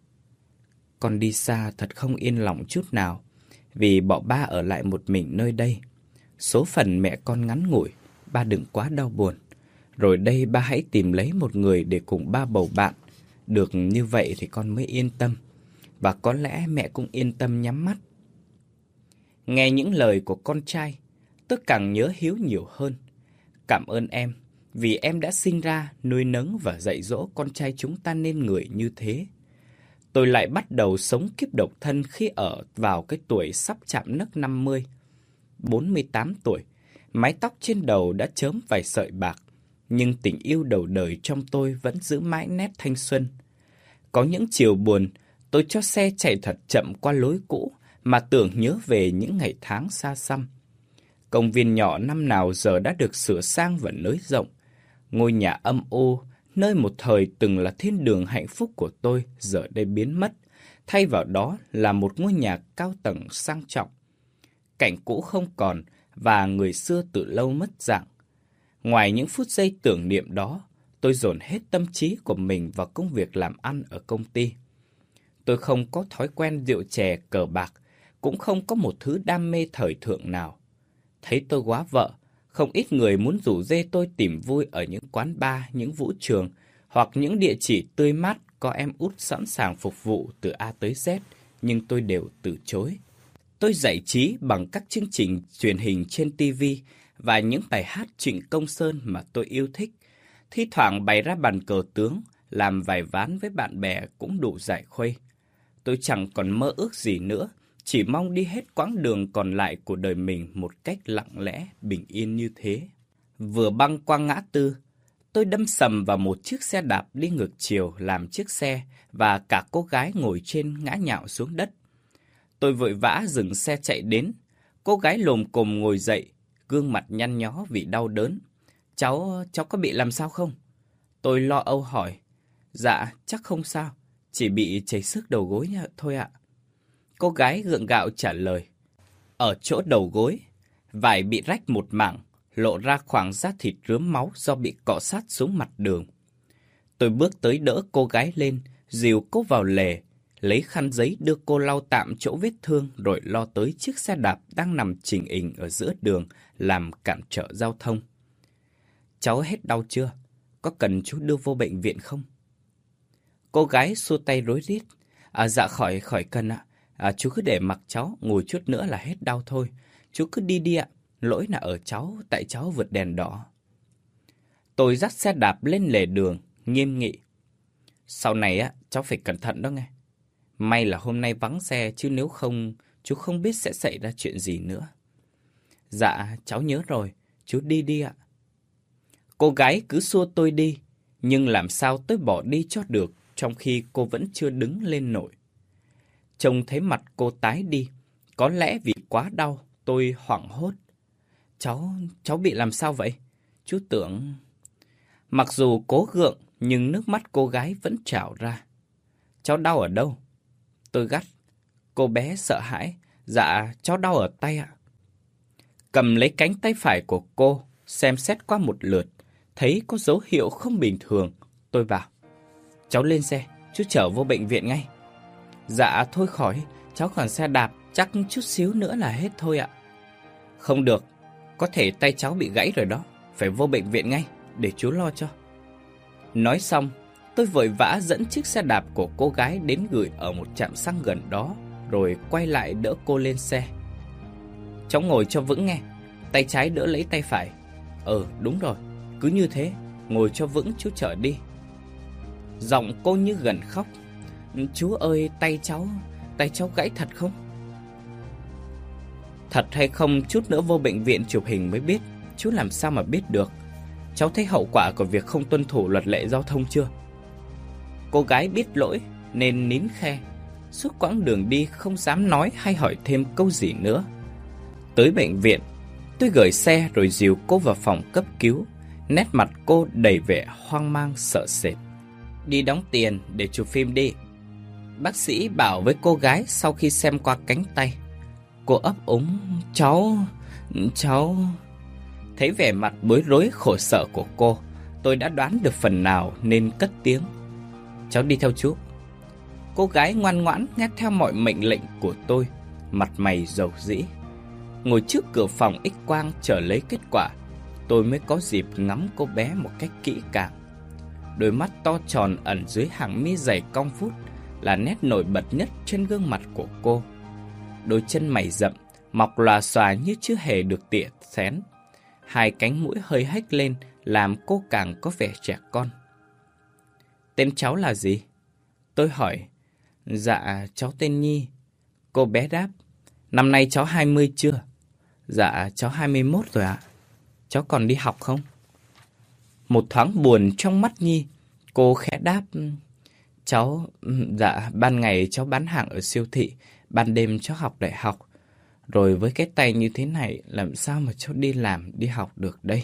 con đi xa thật không yên lòng chút nào, vì bỏ ba ở lại một mình nơi đây. Số phận mẹ con ngắn ngủi, ba đừng quá đau buồn. Rồi đây ba hãy tìm lấy một người để cùng ba bầu bạn. Được như vậy thì con mới yên tâm. Và có lẽ mẹ cũng yên tâm nhắm mắt. Nghe những lời của con trai, tôi càng nhớ Hiếu nhiều hơn. Cảm ơn em, vì em đã sinh ra, nuôi nấng và dạy dỗ con trai chúng ta nên người như thế. Tôi lại bắt đầu sống kiếp độc thân khi ở vào cái tuổi sắp chạm nấc năm mươi. bốn mươi tám tuổi, mái tóc trên đầu đã chớm vài sợi bạc, nhưng tình yêu đầu đời trong tôi vẫn giữ mãi nét thanh xuân. Có những chiều buồn, tôi cho xe chạy thật chậm qua lối cũ mà tưởng nhớ về những ngày tháng xa xăm. Công viên nhỏ năm nào giờ đã được sửa sang và nới rộng. Ngôi nhà âm u, nơi một thời từng là thiên đường hạnh phúc của tôi, giờ đây biến mất. Thay vào đó là một ngôi nhà cao tầng sang trọng. Cảnh cũ không còn và người xưa từ lâu mất dạng. Ngoài những phút giây tưởng niệm đó, tôi dồn hết tâm trí của mình vào công việc làm ăn ở công ty. Tôi không có thói quen rượu chè cờ bạc, cũng không có một thứ đam mê thời thượng nào. Thấy tôi quá vợ, không ít người muốn rủ rê tôi tìm vui ở những quán bar, những vũ trường hoặc những địa chỉ tươi mát có em út sẵn sàng phục vụ từ A tới Z, nhưng tôi đều từ chối. Tôi giải trí bằng các chương trình truyền hình trên ti vi và những bài hát Trịnh Công Sơn mà tôi yêu thích. Thi thoảng bày ra bàn cờ tướng, làm vài ván với bạn bè cũng đủ giải khuây. Tôi chẳng còn mơ ước gì nữa, chỉ mong đi hết quãng đường còn lại của đời mình một cách lặng lẽ, bình yên như thế. Vừa băng qua ngã tư, tôi đâm sầm vào một chiếc xe đạp đi ngược chiều làm chiếc xe và cả cô gái ngồi trên ngã nhào xuống đất. Tôi vội vã dừng xe chạy đến. Cô gái lồm cồm ngồi dậy, gương mặt nhăn nhó vì đau đớn. Cháu, cháu có bị làm sao không? Tôi lo âu hỏi. Dạ, chắc không sao, chỉ bị chảy xước đầu gối thôi ạ. Cô gái gượng gạo trả lời. Ở chỗ đầu gối, vải bị rách một mảng, lộ ra khoảng da thịt rướm máu do bị cọ sát xuống mặt đường. Tôi bước tới đỡ cô gái lên, dìu cô vào lề. lấy khăn giấy đưa cô lau tạm chỗ vết thương rồi lo tới chiếc xe đạp đang nằm chình ình ở giữa đường làm cản trở giao thông. Cháu hết đau chưa? Có cần chú đưa vô bệnh viện không? Cô gái xua tay rối rít. À, dạ khỏi, khỏi cần ạ. À, chú cứ để mặc cháu, ngồi chút nữa là hết đau thôi. Chú cứ đi đi ạ, lỗi là ở cháu, tại cháu vượt đèn đỏ. Tôi dắt xe đạp lên lề đường, nghiêm nghị. Sau này á, cháu phải cẩn thận đó nghe. May là hôm nay vắng xe, chứ nếu không, chú không biết sẽ xảy ra chuyện gì nữa. Dạ, cháu nhớ rồi, chú đi đi ạ. Cô gái cứ xua tôi đi, nhưng làm sao tôi bỏ đi cho được, trong khi cô vẫn chưa đứng lên nổi. Trông thấy mặt cô tái đi, có lẽ vì quá đau, tôi hoảng hốt. Cháu, cháu bị làm sao vậy? Chú tưởng... Mặc dù cố gượng, nhưng nước mắt cô gái vẫn trào ra. Cháu đau ở đâu? Tôi gắt. Cô bé sợ hãi. Dạ, cháu đau ở tay ạ. Cầm lấy cánh tay phải của cô, xem xét qua một lượt, thấy có dấu hiệu không bình thường. Tôi bảo, cháu lên xe, chú chở vô bệnh viện ngay. Dạ, thôi khỏi, cháu còn xe đạp, chắc chút xíu nữa là hết thôi ạ. Không được, có thể tay cháu bị gãy rồi đó, phải vô bệnh viện ngay, để chú lo cho. Nói xong, tôi vội vã dẫn chiếc xe đạp của cô gái đến gửi ở một trạm xăng gần đó, rồi quay lại đỡ cô lên xe. Cháu ngồi cho vững nghe, tay trái đỡ lấy tay phải. Ừ, đúng rồi, cứ như thế, ngồi cho vững chú chở đi. Giọng cô như gần khóc. Chú ơi, tay cháu, tay cháu gãy thật không? Thật hay không chút nữa vô bệnh viện chụp hình mới biết, chú làm sao mà biết được. Cháu thấy hậu quả của việc không tuân thủ luật lệ giao thông chưa? Cô gái biết lỗi nên nín khe. Suốt quãng đường đi không dám nói hay hỏi thêm câu gì nữa. Tới bệnh viện, tôi gửi xe rồi dìu cô vào phòng cấp cứu. Nét mặt cô đầy vẻ hoang mang sợ sệt. Đi đóng tiền để chụp phim đi. Bác sĩ bảo với cô gái sau khi xem qua cánh tay. Cô ấp úng, cháu, cháu... Thấy vẻ mặt bối rối khổ sở của cô, tôi đã đoán được phần nào nên cất tiếng. Cháu đi theo chú. Cô gái ngoan ngoãn nghe theo mọi mệnh lệnh của tôi, mặt mày rầu rĩ. Ngồi trước cửa phòng X-quang chờ lấy kết quả, tôi mới có dịp ngắm cô bé một cách kỹ càng. Đôi mắt to tròn ẩn dưới hàng mi dày cong vút là nét nổi bật nhất trên gương mặt của cô. Đôi chân mày rậm, mọc lòa xòa như chưa hề được tỉa xén. Hai cánh mũi hơi hếch lên làm cô càng có vẻ trẻ con. Tên cháu là gì? Tôi hỏi. Dạ, cháu tên Nhi. Cô bé đáp. Năm nay cháu hai mươi chưa? Dạ, cháu hai mươi mốt rồi ạ. Cháu còn đi học không? Một thoáng buồn trong mắt Nhi, cô khẽ đáp. Cháu, dạ, ban ngày cháu bán hàng ở siêu thị, ban đêm cháu học đại học. Rồi với cái tay như thế này, làm sao mà cháu đi làm, đi học được đây?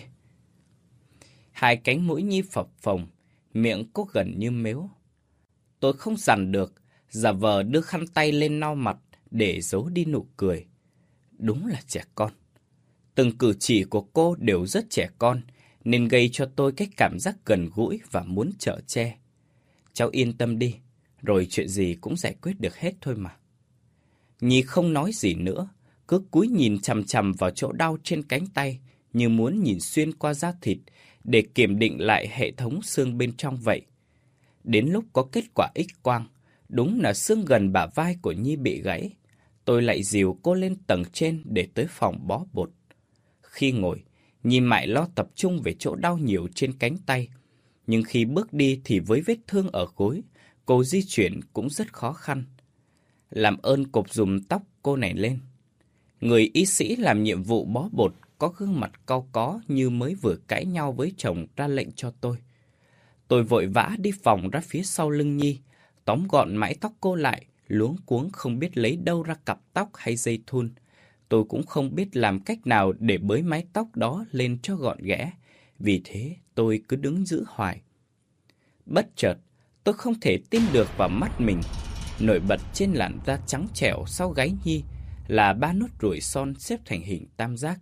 Hai cánh mũi Nhi phập phồng, miệng cô gần như mếu. Tôi không dằn được, giả vờ đưa khăn tay lên lau mặt để giấu đi nụ cười. Đúng là trẻ con. Từng cử chỉ của cô đều rất trẻ con, nên gây cho tôi cái cảm giác gần gũi và muốn chở che. Cháu yên tâm đi, rồi chuyện gì cũng giải quyết được hết thôi mà. Nhi không nói gì nữa, cứ cúi nhìn chằm chằm vào chỗ đau trên cánh tay, như muốn nhìn xuyên qua da thịt để kiểm định lại hệ thống xương bên trong vậy. Đến lúc có kết quả X-quang, đúng là xương gần bả vai của Nhi bị gãy. Tôi lại dìu cô lên tầng trên để tới phòng bó bột. Khi ngồi, Nhi mải lo tập trung về chỗ đau nhiều trên cánh tay. Nhưng khi bước đi thì với vết thương ở gối, cô di chuyển cũng rất khó khăn. Làm ơn cột dùm tóc cô này lên. Người y sĩ làm nhiệm vụ bó bột có gương mặt cau có như mới vừa cãi nhau với chồng ra lệnh cho tôi. Tôi vội vã đi vòng ra phía sau lưng Nhi, tóm gọn mái tóc cô lại, luống cuống không biết lấy đâu ra cặp tóc hay dây thun. Tôi cũng không biết làm cách nào để bới mái tóc đó lên cho gọn ghẽ, vì thế tôi cứ đứng giữ hoài. Bất chợt, tôi không thể tin được vào mắt mình. Nổi bật trên làn da trắng trẻo sau gáy Nhi là ba nốt ruồi son xếp thành hình tam giác.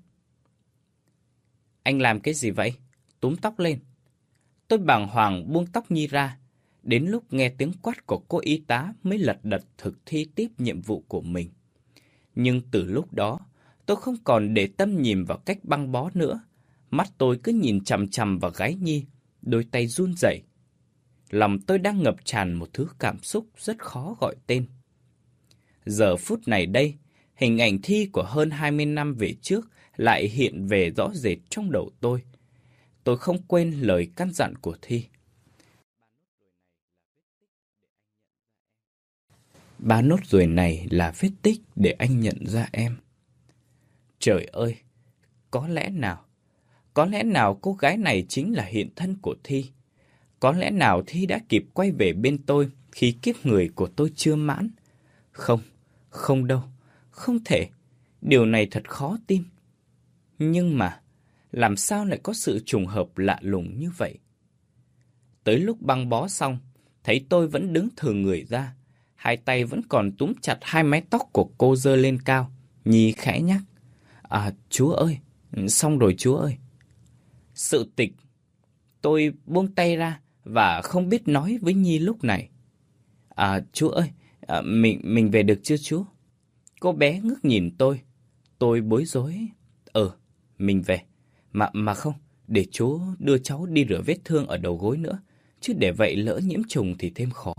Anh làm cái gì vậy? Túm tóc lên. Tôi bàng hoàng buông tóc Nhi ra. Đến lúc nghe tiếng quát của cô y tá mới lật đật thực thi tiếp nhiệm vụ của mình. Nhưng từ lúc đó, tôi không còn để tâm nhìn vào cách băng bó nữa. Mắt tôi cứ nhìn chằm chằm vào gái Nhi, đôi tay run rẩy. Lòng tôi đang ngập tràn một thứ cảm xúc rất khó gọi tên. Giờ phút này đây, hình ảnh Thi của hơn hai mươi năm về trước lại hiện về rõ rệt trong đầu tôi. Tôi không quên lời căn dặn của Thi. Ba nốt ruồi này là vết tích để anh nhận ra em. Trời ơi, có lẽ nào, có lẽ nào cô gái này chính là hiện thân của Thi. Có lẽ nào Thi đã kịp quay về bên tôi khi kiếp người của tôi chưa mãn. Không, không đâu, không thể. Điều này thật khó tin. Nhưng mà, làm sao lại có sự trùng hợp lạ lùng như vậy? Tới lúc băng bó xong, thấy tôi vẫn đứng thừ người ra. Hai tay vẫn còn túm chặt hai mái tóc của cô giơ lên cao. Nhi khẽ nhắc. À, chú ơi, xong rồi chú ơi. Sự tịch. Tôi buông tay ra và không biết nói với Nhi lúc này. À, chú ơi, à, mình mình về được chưa chú? Cô bé ngước nhìn tôi. Tôi bối rối. Ừ, mình về. Mà mà không, để chú đưa cháu đi rửa vết thương ở đầu gối nữa. Chứ để vậy lỡ nhiễm trùng thì thêm khó.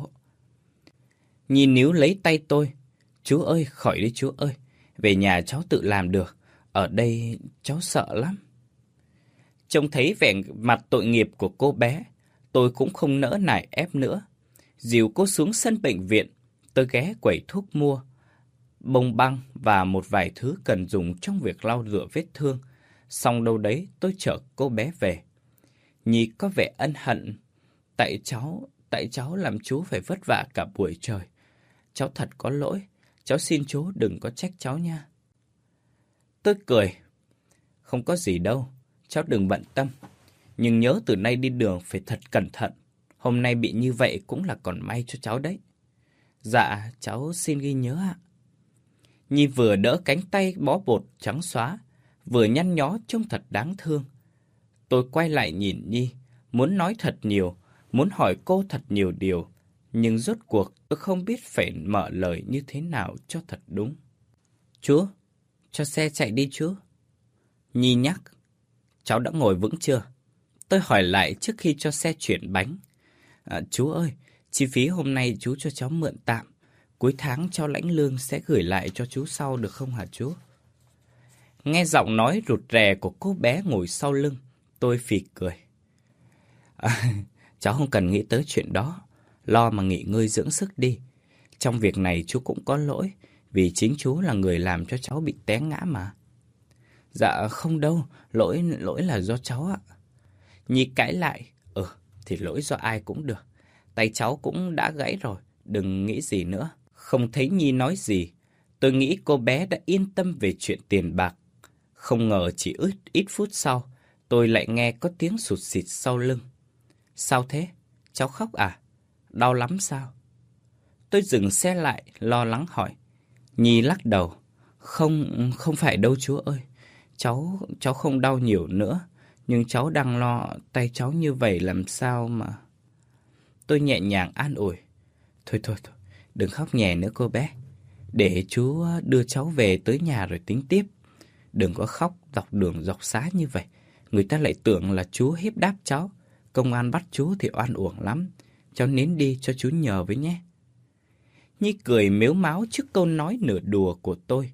Nhi níu lấy tay tôi. Chú ơi, khỏi đi chú ơi. Về nhà cháu tự làm được. Ở đây cháu sợ lắm. Trông thấy vẻ mặt tội nghiệp của cô bé, tôi cũng không nỡ nài ép nữa. Dìu cô xuống sân bệnh viện, tôi ghé quầy thuốc mua bông băng và một vài thứ cần dùng trong việc lau rửa vết thương. Xong đâu đấy tôi chở cô bé về. Nhi có vẻ ân hận. Tại cháu, tại cháu làm chú phải vất vả cả buổi trời. Cháu thật có lỗi, cháu xin chú đừng có trách cháu nha. Tôi cười. Không có gì đâu, cháu đừng bận tâm. Nhưng nhớ từ nay đi đường phải thật cẩn thận. Hôm nay bị như vậy cũng là còn may cho cháu đấy. Dạ, cháu xin ghi nhớ ạ. Nhi vừa đỡ cánh tay bó bột trắng xóa, vừa nhăn nhó trông thật đáng thương. Tôi quay lại nhìn Nhi, muốn nói thật nhiều, muốn hỏi cô thật nhiều điều. Nhưng rốt cuộc tôi không biết phải mở lời như thế nào cho thật đúng. Chú, cho xe chạy đi chú. Nhi nhắc. Cháu đã ngồi vững chưa? Tôi hỏi lại trước khi cho xe chuyển bánh. À, chú ơi, chi phí hôm nay chú cho cháu mượn tạm. Cuối tháng cháu lãnh lương sẽ gửi lại cho chú sau được không hả chú? Nghe giọng nói rụt rè của cô bé ngồi sau lưng, tôi phì cười. À, cháu không cần nghĩ tới chuyện đó. Lo mà nghỉ ngơi dưỡng sức đi. Trong việc này chú cũng có lỗi, vì chính chú là người làm cho cháu bị té ngã mà. Dạ không đâu, lỗi lỗi là do cháu ạ. Nhi cãi lại. Ừ, thì lỗi do ai cũng được. Tay cháu cũng đã gãy rồi, đừng nghĩ gì nữa. Không thấy Nhi nói gì, tôi nghĩ cô bé đã yên tâm về chuyện tiền bạc. Không ngờ chỉ ít, ít phút sau, tôi lại nghe có tiếng sụt sịt sau lưng. Sao thế? Cháu khóc à? Đau lắm sao? Tôi dừng xe lại, lo lắng hỏi. Nhi lắc đầu. Không, không phải đâu chú ơi. Cháu, cháu không đau nhiều nữa. Nhưng cháu đang lo tay cháu như vậy làm sao mà... Tôi nhẹ nhàng an ủi. Thôi thôi thôi, đừng khóc nhè nữa cô bé. Để chú đưa cháu về tới nhà rồi tính tiếp. Đừng có khóc dọc đường dọc xá như vậy. Người ta lại tưởng là chú hiếp đáp cháu. Công an bắt chú thì oan uổng lắm. Cháu nín đi cho chú nhờ với nhé. Nhi cười mếu máo trước câu nói nửa đùa của tôi.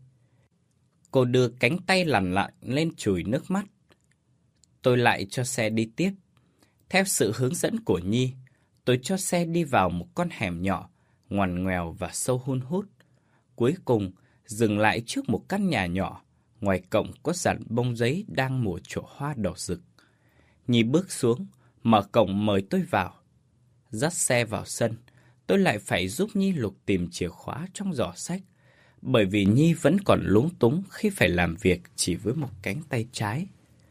Cô đưa cánh tay lằn lặn lên chùi nước mắt. Tôi lại cho xe đi tiếp. Theo sự hướng dẫn của Nhi, tôi cho xe đi vào một con hẻm nhỏ, ngoằn ngoèo và sâu hun hút. Cuối cùng, dừng lại trước một căn nhà nhỏ. Ngoài cổng có dàn bông giấy đang mùa trổ hoa đỏ rực. Nhi bước xuống, mở cổng mời tôi vào. Dắt xe vào sân, tôi lại phải giúp Nhi lục tìm chìa khóa trong giỏ sách. Bởi vì Nhi vẫn còn lúng túng khi phải làm việc chỉ với một cánh tay trái.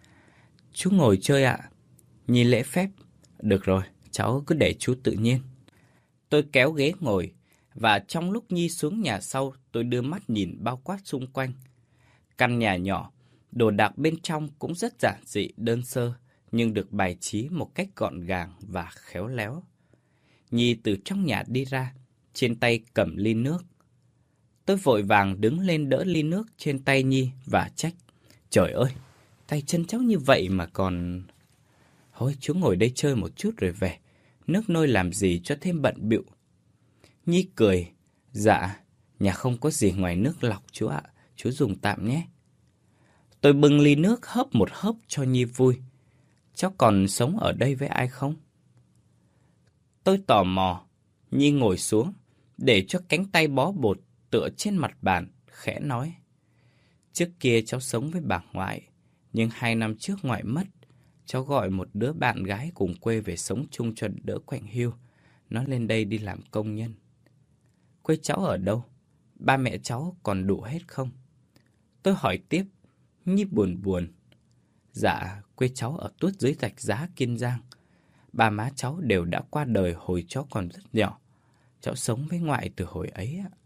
Chú ngồi chơi ạ. Nhi lễ phép. Được rồi, cháu cứ để chú tự nhiên. Tôi kéo ghế ngồi, và trong lúc Nhi xuống nhà sau, tôi đưa mắt nhìn bao quát xung quanh. Căn nhà nhỏ, đồ đạc bên trong cũng rất giản dị, đơn sơ, nhưng được bài trí một cách gọn gàng và khéo léo. Nhi từ trong nhà đi ra, trên tay cầm ly nước. Tôi vội vàng đứng lên đỡ ly nước trên tay Nhi và trách. Trời ơi, tay chân cháu như vậy mà còn... Thôi chú ngồi đây chơi một chút rồi về. Nước nôi làm gì cho thêm bận bịu. Nhi cười. Dạ, nhà không có gì ngoài nước lọc chú ạ. Chú dùng tạm nhé. Tôi bưng ly nước hớp một hớp cho Nhi vui. Cháu còn sống ở đây với ai không? Tôi tò mò. Nhi ngồi xuống, để cho cánh tay bó bột tựa trên mặt bàn, khẽ nói. Trước kia cháu sống với bà ngoại, nhưng hai năm trước ngoại mất. Cháu gọi một đứa bạn gái cùng quê về sống chung cho đỡ quạnh hiu. Nó lên đây đi làm công nhân. Quê cháu ở đâu? Ba mẹ cháu còn đủ hết không? Tôi hỏi tiếp. Nhi buồn buồn. Dạ, quê cháu ở tuốt dưới Rạch Giá, Kiên Giang. Ba má cháu đều đã qua đời hồi cháu còn rất nhỏ. Cháu sống với ngoại từ hồi ấy ạ.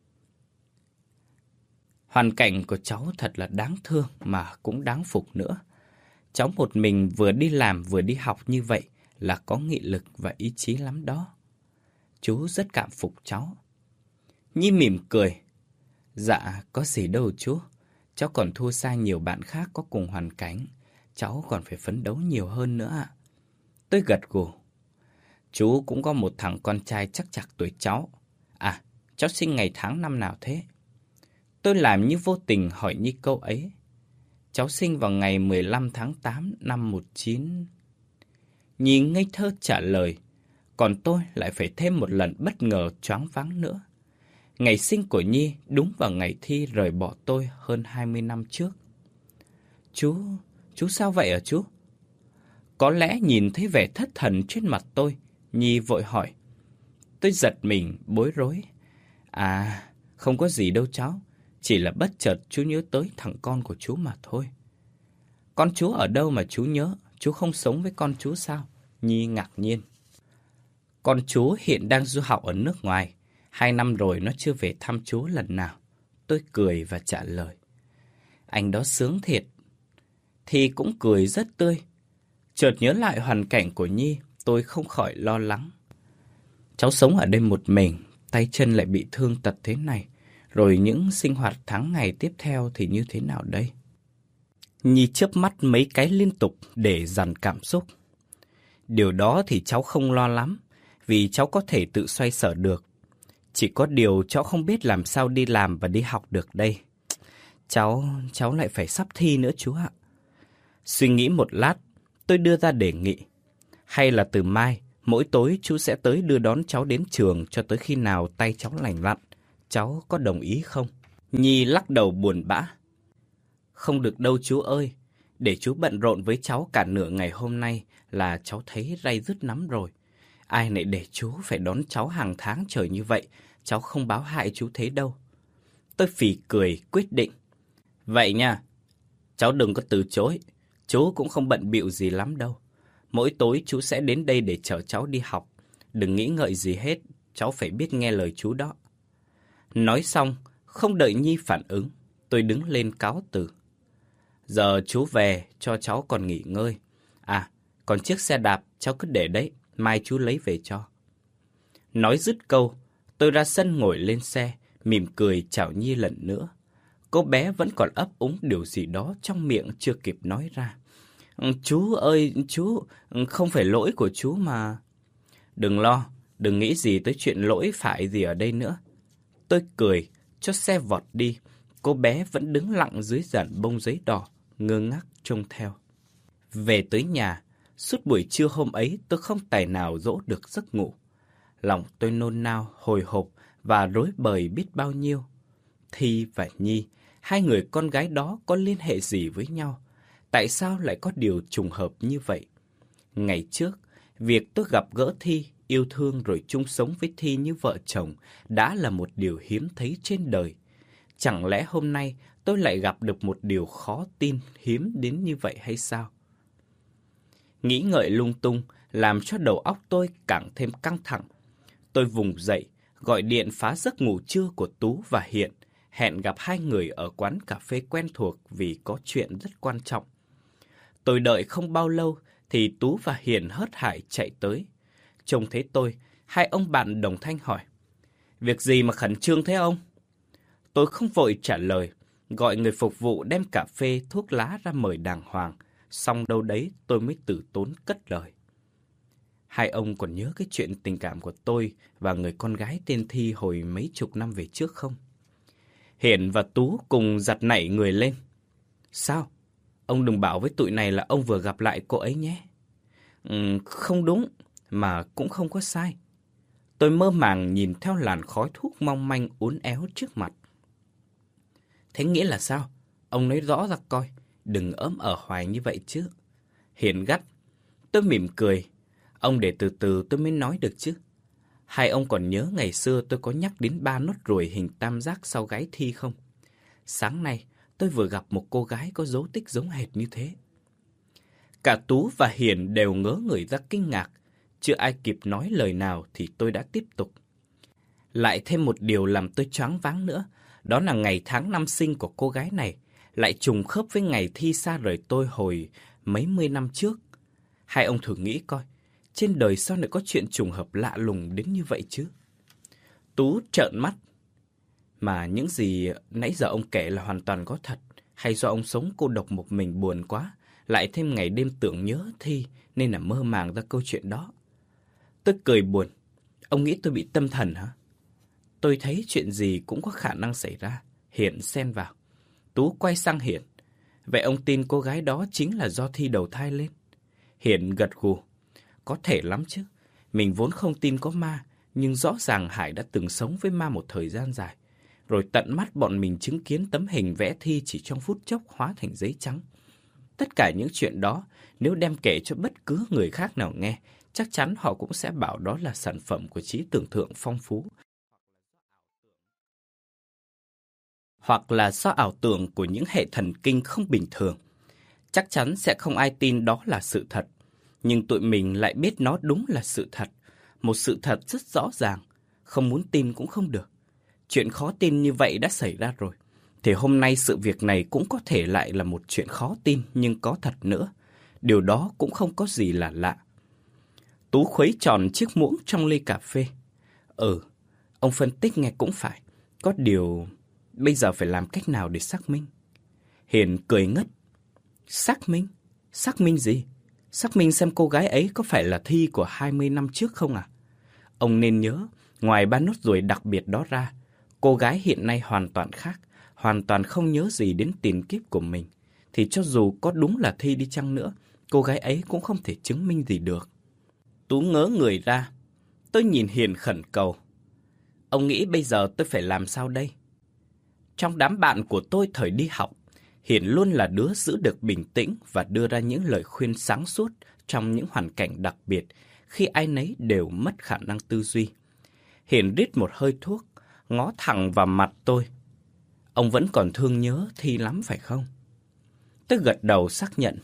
Hoàn cảnh của cháu thật là đáng thương mà cũng đáng phục nữa. Cháu một mình vừa đi làm vừa đi học như vậy là có nghị lực và ý chí lắm đó. Chú rất cảm phục cháu. Nhi mỉm cười. Dạ, có gì đâu chú. Cháu còn thua xa nhiều bạn khác có cùng hoàn cảnh. Cháu còn phải phấn đấu nhiều hơn nữa ạ. Tôi gật gù. Chú cũng có một thằng con trai chắc chạc tuổi cháu. À, cháu sinh ngày tháng năm nào thế? Tôi làm như vô tình hỏi Nhi câu ấy. Cháu sinh vào ngày mười lăm tháng tám năm một chín... Nhi ngây thơ trả lời. Còn tôi lại phải thêm một lần bất ngờ choáng váng nữa. Ngày sinh của Nhi đúng vào ngày Thi rời bỏ tôi hơn hai mươi năm trước. Chú, chú sao vậy hả chú? Có lẽ nhìn thấy vẻ thất thần trên mặt tôi, Nhi vội hỏi. Tôi giật mình, bối rối. À, không có gì đâu cháu. Chỉ là bất chợt chú nhớ tới thằng con của chú mà thôi. Con chú ở đâu mà chú nhớ? Chú không sống với con chú sao? Nhi ngạc nhiên. Con chú hiện đang du học ở nước ngoài. Hai năm rồi nó chưa về thăm chú lần nào. Tôi cười và trả lời. Anh đó sướng thiệt. Thì cũng cười rất tươi. Chợt nhớ lại hoàn cảnh của Nhi, tôi không khỏi lo lắng. Cháu sống ở đây một mình, tay chân lại bị thương tật thế này. Rồi những sinh hoạt tháng ngày tiếp theo thì như thế nào đây? Nhi chớp mắt mấy cái liên tục để dằn cảm xúc. Điều đó thì cháu không lo lắm, vì cháu có thể tự xoay sở được. Chỉ có điều cháu không biết làm sao đi làm và đi học được đây. Cháu, cháu lại phải sắp thi nữa chú ạ. Suy nghĩ một lát, tôi đưa ra đề nghị. Hay là từ mai, mỗi tối chú sẽ tới đưa đón cháu đến trường cho tới khi nào tay cháu lành lặn. Cháu có đồng ý không? Nhi lắc đầu buồn bã. Không được đâu chú ơi. Để chú bận rộn với cháu cả nửa ngày hôm nay là cháu thấy ray rứt lắm rồi. Ai lại để chú phải đón cháu hàng tháng trời như vậy. Cháu không báo hại chú thế đâu. Tôi phì cười quyết định. Vậy nha, cháu đừng có từ chối. Chú cũng không bận bịu gì lắm đâu. Mỗi tối chú sẽ đến đây để chở cháu đi học. Đừng nghĩ ngợi gì hết. Cháu phải biết nghe lời chú đó. Nói xong, không đợi Nhi phản ứng, tôi đứng lên cáo từ. Giờ chú về, cho cháu còn nghỉ ngơi. À, còn chiếc xe đạp, cháu cứ để đấy, mai chú lấy về cho. Nói dứt câu, tôi ra sân ngồi lên xe, mỉm cười chào Nhi lần nữa. Cô bé vẫn còn ấp úng điều gì đó trong miệng chưa kịp nói ra. Chú ơi, chú, không phải lỗi của chú mà. Đừng lo, đừng nghĩ gì tới chuyện lỗi phải gì ở đây nữa. Tôi cười, cho xe vọt đi. Cô bé vẫn đứng lặng dưới dàn bông giấy đỏ, ngơ ngác trông theo. Về tới nhà, suốt buổi trưa hôm ấy tôi không tài nào dỗ được giấc ngủ. Lòng tôi nôn nao, hồi hộp và rối bời biết bao nhiêu. Thi và Nhi, hai người con gái đó có liên hệ gì với nhau? Tại sao lại có điều trùng hợp như vậy? Ngày trước, việc tôi gặp gỡ Thi, yêu thương rồi chung sống với Thi như vợ chồng đã là một điều hiếm thấy trên đời. Chẳng lẽ hôm nay tôi lại gặp được một điều khó tin hiếm đến như vậy hay sao? Nghĩ ngợi lung tung làm cho đầu óc tôi càng thêm căng thẳng. Tôi vùng dậy, gọi điện phá giấc ngủ trưa của Tú và Hiện, hẹn gặp hai người ở quán cà phê quen thuộc vì có chuyện rất quan trọng. Tôi đợi không bao lâu thì Tú và Hiền hớt hải chạy tới. Trông thấy tôi, Hai ông bạn đồng thanh hỏi. Việc gì mà khẩn trương thế ông? Tôi không vội trả lời, gọi người phục vụ đem cà phê, thuốc lá ra mời đàng hoàng. Xong đâu đấy tôi mới từ tốn cất lời. Hai ông còn nhớ cái chuyện tình cảm của tôi và người con gái tên Thi hồi mấy chục năm về trước không? Hiển và Tú cùng giật nảy người lên. Sao? Ông đừng bảo với tụi này là ông vừa gặp lại cô ấy nhé. Ừ, không đúng, mà cũng không có sai. Tôi mơ màng nhìn theo làn khói thuốc mong manh uốn éo trước mặt. Thế nghĩa là sao? Ông nói rõ ra coi, đừng ỡm ở hoài như vậy chứ. Hiển gắt. Tôi mỉm cười. Ông để từ từ tôi mới nói được chứ. Hai ông còn nhớ ngày xưa tôi có nhắc đến ba nốt ruồi hình tam giác sau gáy Thi không? Sáng nay tôi vừa gặp một cô gái có dấu tích giống hệt như thế. Cả Tú và Hiển đều ngớ người ra kinh ngạc. Chưa ai kịp nói lời nào thì tôi đã tiếp tục. Lại thêm một điều làm tôi choáng váng nữa. Đó là ngày tháng năm sinh của cô gái này lại trùng khớp với ngày Thi xa rời tôi hồi mấy mươi năm trước. Hai ông thử nghĩ coi, trên đời sao lại có chuyện trùng hợp lạ lùng đến như vậy chứ? Tú trợn mắt. Mà những gì nãy giờ ông kể là hoàn toàn có thật, hay do ông sống cô độc một mình buồn quá, lại thêm ngày đêm tưởng nhớ Thi nên là mơ màng ra câu chuyện đó? Tôi cười buồn. Ông nghĩ tôi bị tâm thần hả? Tôi thấy chuyện gì cũng có khả năng xảy ra. Hiển xen vào. Tú quay sang Hiển. Vậy ông tin cô gái đó chính là do Thi đầu thai lên? Hiển gật gù. Có thể lắm chứ. Mình vốn không tin có ma, nhưng rõ ràng Hải đã từng sống với ma một thời gian dài. Rồi tận mắt bọn mình chứng kiến tấm hình vẽ Thi chỉ trong phút chốc hóa thành giấy trắng. Tất cả những chuyện đó, nếu đem kể cho bất cứ người khác nào nghe, chắc chắn họ cũng sẽ bảo đó là sản phẩm của trí tưởng tượng phong phú. Hoặc là do ảo tưởng của những hệ thần kinh không bình thường. Chắc chắn sẽ không ai tin đó là sự thật. Nhưng tụi mình lại biết nó đúng là sự thật. Một sự thật rất rõ ràng. Không muốn tin cũng không được. Chuyện khó tin như vậy đã xảy ra rồi. Thì hôm nay sự việc này cũng có thể lại là một chuyện khó tin nhưng có thật nữa. Điều đó cũng không có gì là lạ. Tú khuấy tròn chiếc muỗng trong ly cà phê. Ừ, ông phân tích nghe cũng phải. Có điều, bây giờ phải làm cách nào để xác minh? Hiền cười ngất. Xác minh? Xác minh gì? Xác minh xem cô gái ấy có phải là Thi của hai mươi năm trước không à? Ông nên nhớ, ngoài ba nốt ruồi đặc biệt đó ra, cô gái hiện nay hoàn toàn khác, hoàn toàn không nhớ gì đến tiền kiếp của mình. Thì cho dù có đúng là Thi đi chăng nữa, cô gái ấy cũng không thể chứng minh gì được. Tú ngớ người ra. Tôi nhìn Hiền khẩn cầu. Ông nghĩ bây giờ tôi phải làm sao đây? Trong đám bạn của tôi thời đi học, Hiền luôn là đứa giữ được bình tĩnh và đưa ra những lời khuyên sáng suốt trong những hoàn cảnh đặc biệt khi ai nấy đều mất khả năng tư duy. Hiền rít một hơi thuốc, ngó thẳng vào mặt tôi. Ông vẫn còn thương nhớ Thi lắm phải không? Tôi gật đầu xác nhận.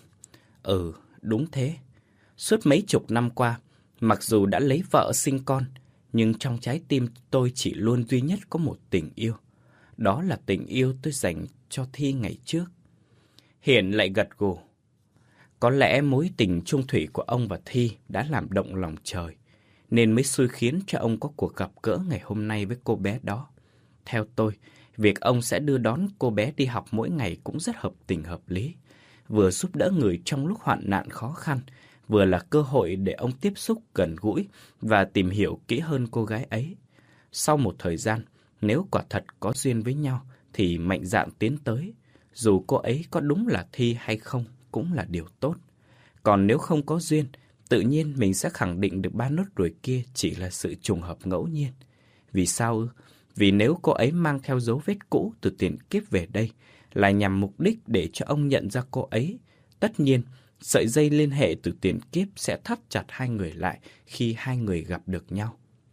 Ừ, đúng thế. Suốt mấy chục năm qua, mặc dù đã lấy vợ sinh con, nhưng trong trái tim tôi chỉ luôn duy nhất có một tình yêu. Đó là tình yêu tôi dành cho Thi ngày trước. Hiển lại gật gù. Có lẽ mối tình chung thủy của ông và Thi đã làm động lòng trời, nên mới xui khiến cho ông có cuộc gặp gỡ ngày hôm nay với cô bé đó. Theo tôi, việc ông sẽ đưa đón cô bé đi học mỗi ngày cũng rất hợp tình hợp lý. Vừa giúp đỡ người trong lúc hoạn nạn khó khăn, vừa là cơ hội để ông tiếp xúc gần gũi và tìm hiểu kỹ hơn cô gái ấy. Sau một thời gian, nếu quả thật có duyên với nhau, thì mạnh dạn tiến tới. Dù cô ấy có đúng là Thi hay không cũng là điều tốt. Còn nếu không có duyên, tự nhiên mình sẽ khẳng định được ba nốt ruồi kia chỉ là sự trùng hợp ngẫu nhiên. Vì sao ư? Vì nếu cô ấy mang theo dấu vết cũ từ tiền kiếp về đây là nhằm mục đích để cho ông nhận ra cô ấy, tất nhiên sợi dây liên hệ từ tiền kiếp sẽ thắt chặt hai người lại khi hai người gặp được nhau.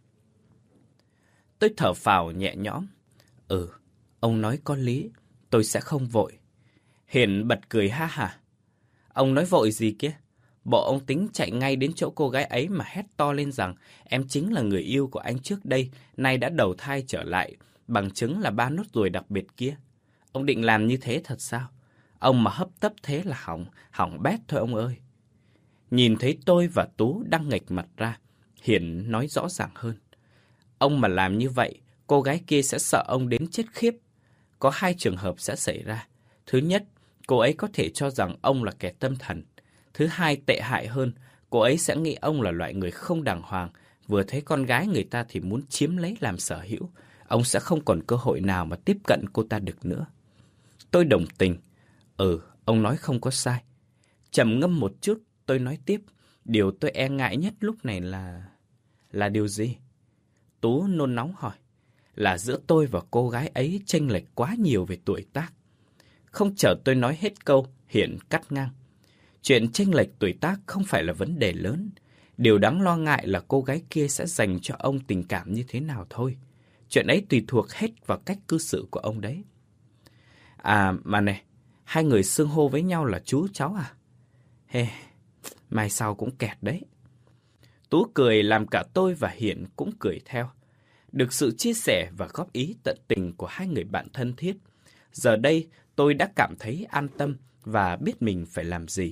Tôi thở phào nhẹ nhõm. Ừ, ông nói có lý, tôi sẽ không vội. Hiển bật cười ha hả. Ông nói vội gì kia? Bộ ông tính chạy ngay đến chỗ cô gái ấy mà hét to lên rằng em chính là người yêu của anh trước đây, nay đã đầu thai trở lại, bằng chứng là ba nốt ruồi đặc biệt kia. Ông định làm như thế thật sao? Ông mà hấp tấp thế là hỏng, hỏng bét thôi ông ơi. Nhìn thấy tôi và Tú đang nghệch mặt ra, Hiển nói rõ ràng hơn. Ông mà làm như vậy, cô gái kia sẽ sợ ông đến chết khiếp. Có hai trường hợp sẽ xảy ra. Thứ nhất, cô ấy có thể cho rằng ông là kẻ tâm thần. Thứ hai, tệ hại hơn, cô ấy sẽ nghĩ ông là loại người không đàng hoàng. Vừa thấy con gái người ta thì muốn chiếm lấy làm sở hữu. Ông sẽ không còn cơ hội nào mà tiếp cận cô ta được nữa. Tôi đồng tình. Ừ, ông nói không có sai. Trầm ngâm một chút, tôi nói tiếp. Điều tôi e ngại nhất lúc này là... Là điều gì? Tú nôn nóng hỏi. Là giữa tôi và cô gái ấy chênh lệch quá nhiều về tuổi tác. Không chờ tôi nói hết câu, Hiển cắt ngang. Chuyện chênh lệch tuổi tác không phải là vấn đề lớn. Điều đáng lo ngại là cô gái kia sẽ dành cho ông tình cảm như thế nào thôi. Chuyện ấy tùy thuộc hết vào cách cư xử của ông đấy. À mà này, hai người xưng hô với nhau là chú cháu à? Hê, mai sau cũng kẹt đấy. Tú cười làm cả tôi và Hiển cũng cười theo. Được sự chia sẻ và góp ý tận tình của hai người bạn thân thiết, giờ đây tôi đã cảm thấy an tâm và biết mình phải làm gì.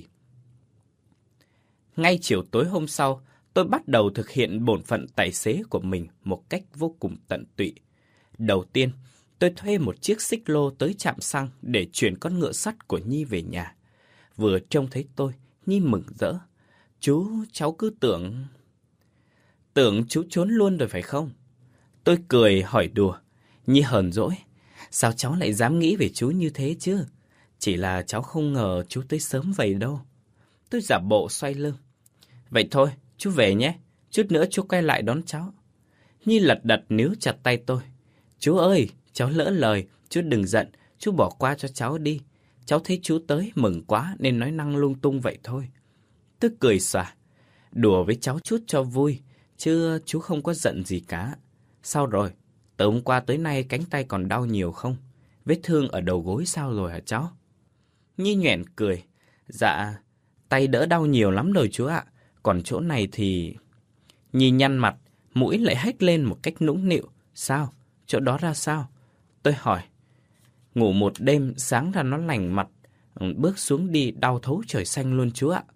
Ngay chiều tối hôm sau, tôi bắt đầu thực hiện bổn phận tài xế của mình một cách vô cùng tận tụy. Đầu tiên, tôi thuê một chiếc xích lô tới trạm xăng để chuyển con ngựa sắt của Nhi về nhà. Vừa trông thấy tôi, Nhi mừng rỡ. Chú, cháu cứ tưởng... Tưởng chú trốn luôn rồi phải không? Tôi cười hỏi đùa. Nhi hờn dỗi. Sao cháu lại dám nghĩ về chú như thế chứ? Chỉ là cháu không ngờ chú tới sớm vậy đâu. Tôi giả bộ xoay lưng. Vậy thôi, chú về nhé. Chút nữa chú quay lại đón cháu. Nhi lật đật níu chặt tay tôi. Chú ơi, cháu lỡ lời. Chú đừng giận. Chú bỏ qua cho cháu đi. Cháu thấy chú tới mừng quá nên nói năng lung tung vậy thôi. Tôi cười xòa. Đùa với cháu chút cho vui. Chứ chú không có giận gì cả. Sao rồi? Từ hôm qua tới nay cánh tay còn đau nhiều không? Vết thương ở đầu gối sao rồi hả cháu? Nhi nhoẻn cười. Dạ, tay đỡ đau nhiều lắm rồi chú ạ. Còn chỗ này thì... Nhi nhăn mặt, mũi lại hếch lên một cách nũng nịu. Sao? Chỗ đó ra sao? Tôi hỏi. Ngủ một đêm, sáng ra nó lành mặt. Bước xuống đi đau thấu trời xanh luôn chú ạ.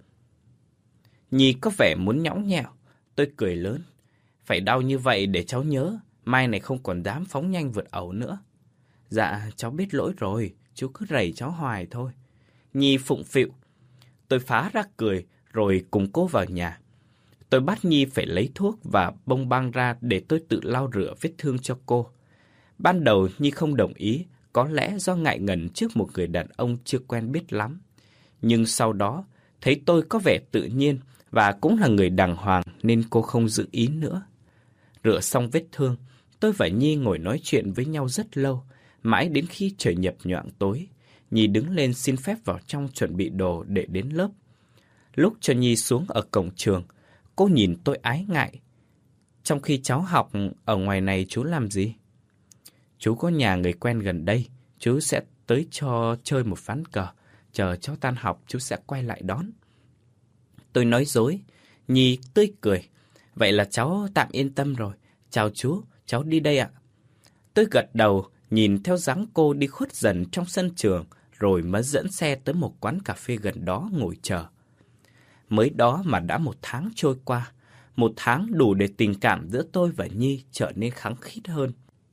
Nhi có vẻ muốn nhõng nhẽo. Tôi cười lớn. Phải đau như vậy để cháu nhớ. Mai này không còn dám phóng nhanh vượt ẩu nữa. Dạ, cháu biết lỗi rồi. Chú cứ rầy cháu hoài thôi. Nhi phụng phịu. Tôi phá ra cười rồi cùng cô vào nhà. Tôi bắt Nhi phải lấy thuốc và bông băng ra để tôi tự lau rửa vết thương cho cô. Ban đầu Nhi không đồng ý, có lẽ do ngại ngần trước một người đàn ông chưa quen biết lắm. Nhưng sau đó, thấy tôi có vẻ tự nhiên và cũng là người đàng hoàng nên cô không giữ ý nữa. Rửa xong vết thương, tôi và Nhi ngồi nói chuyện với nhau rất lâu, mãi đến khi trời nhập nhoạng tối. Nhi đứng lên xin phép vào trong chuẩn bị đồ để đến lớp. Lúc cho Nhi xuống ở cổng trường, cô nhìn tôi ái ngại. Trong khi cháu học ở ngoài này chú làm gì? Chú có nhà người quen gần đây, chú sẽ tới cho chơi một ván cờ. Chờ cháu tan học chú sẽ quay lại đón. Tôi nói dối. Nhi tươi cười. Vậy là cháu tạm yên tâm rồi. Chào chú, cháu đi đây ạ. Tôi gật đầu, nhìn theo dáng cô đi khuất dần trong sân trường, rồi mới dẫn xe tới một quán cà phê gần đó ngồi chờ. Mới đó mà đã một tháng trôi qua. Một tháng đủ để tình cảm giữa tôi và Nhi trở nên khăng khít hơn.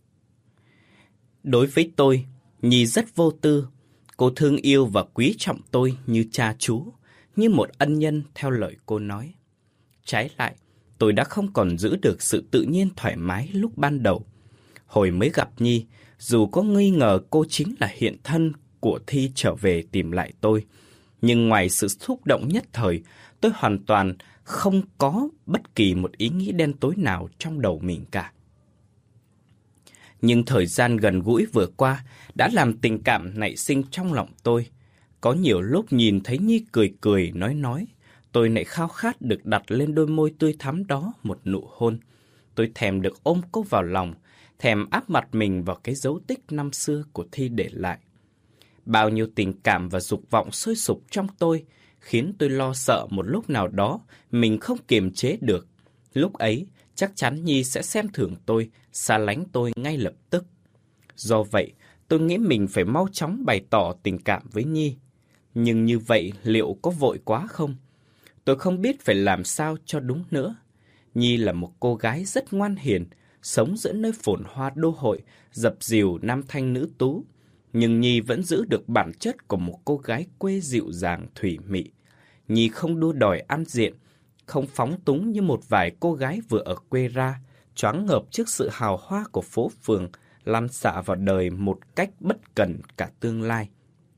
Đối với tôi, Nhi rất vô tư. Cô thương yêu và quý trọng tôi như cha chú, như một ân nhân theo lời cô nói. Trái lại, tôi đã không còn giữ được sự tự nhiên thoải mái lúc ban đầu. Hồi mới gặp Nhi, dù có nghi ngờ cô chính là hiện thân của Thi trở về tìm lại tôi, nhưng ngoài sự xúc động nhất thời, tôi hoàn toàn không có bất kỳ một ý nghĩ đen tối nào trong đầu mình cả. Nhưng thời gian gần gũi vừa qua đã làm tình cảm nảy sinh trong lòng tôi. Có nhiều lúc nhìn thấy Nhi cười cười nói nói, tôi lại khao khát được đặt lên đôi môi tươi thắm đó một nụ hôn. Tôi thèm được ôm cô vào lòng, thèm áp mặt mình vào cái dấu tích năm xưa của Thi để lại. Bao nhiêu tình cảm và dục vọng sôi sục trong tôi, khiến tôi lo sợ một lúc nào đó mình không kiềm chế được. Lúc ấy, chắc chắn Nhi sẽ xem thường tôi, xa lánh tôi ngay lập tức. Do vậy, tôi nghĩ mình phải mau chóng bày tỏ tình cảm với Nhi. Nhưng như vậy liệu có vội quá không? Tôi không biết phải làm sao cho đúng nữa. Nhi là một cô gái rất ngoan hiền, sống giữa nơi phồn hoa đô hội, dập dìu nam thanh nữ tú. Nhưng Nhi vẫn giữ được bản chất của một cô gái quê dịu dàng thủy mị. Nhi không đua đòi ăn diện, không phóng túng như một vài cô gái vừa ở quê ra, choáng ngợp trước sự hào hoa của phố phường, lăn xạ vào đời một cách bất cần cả tương lai.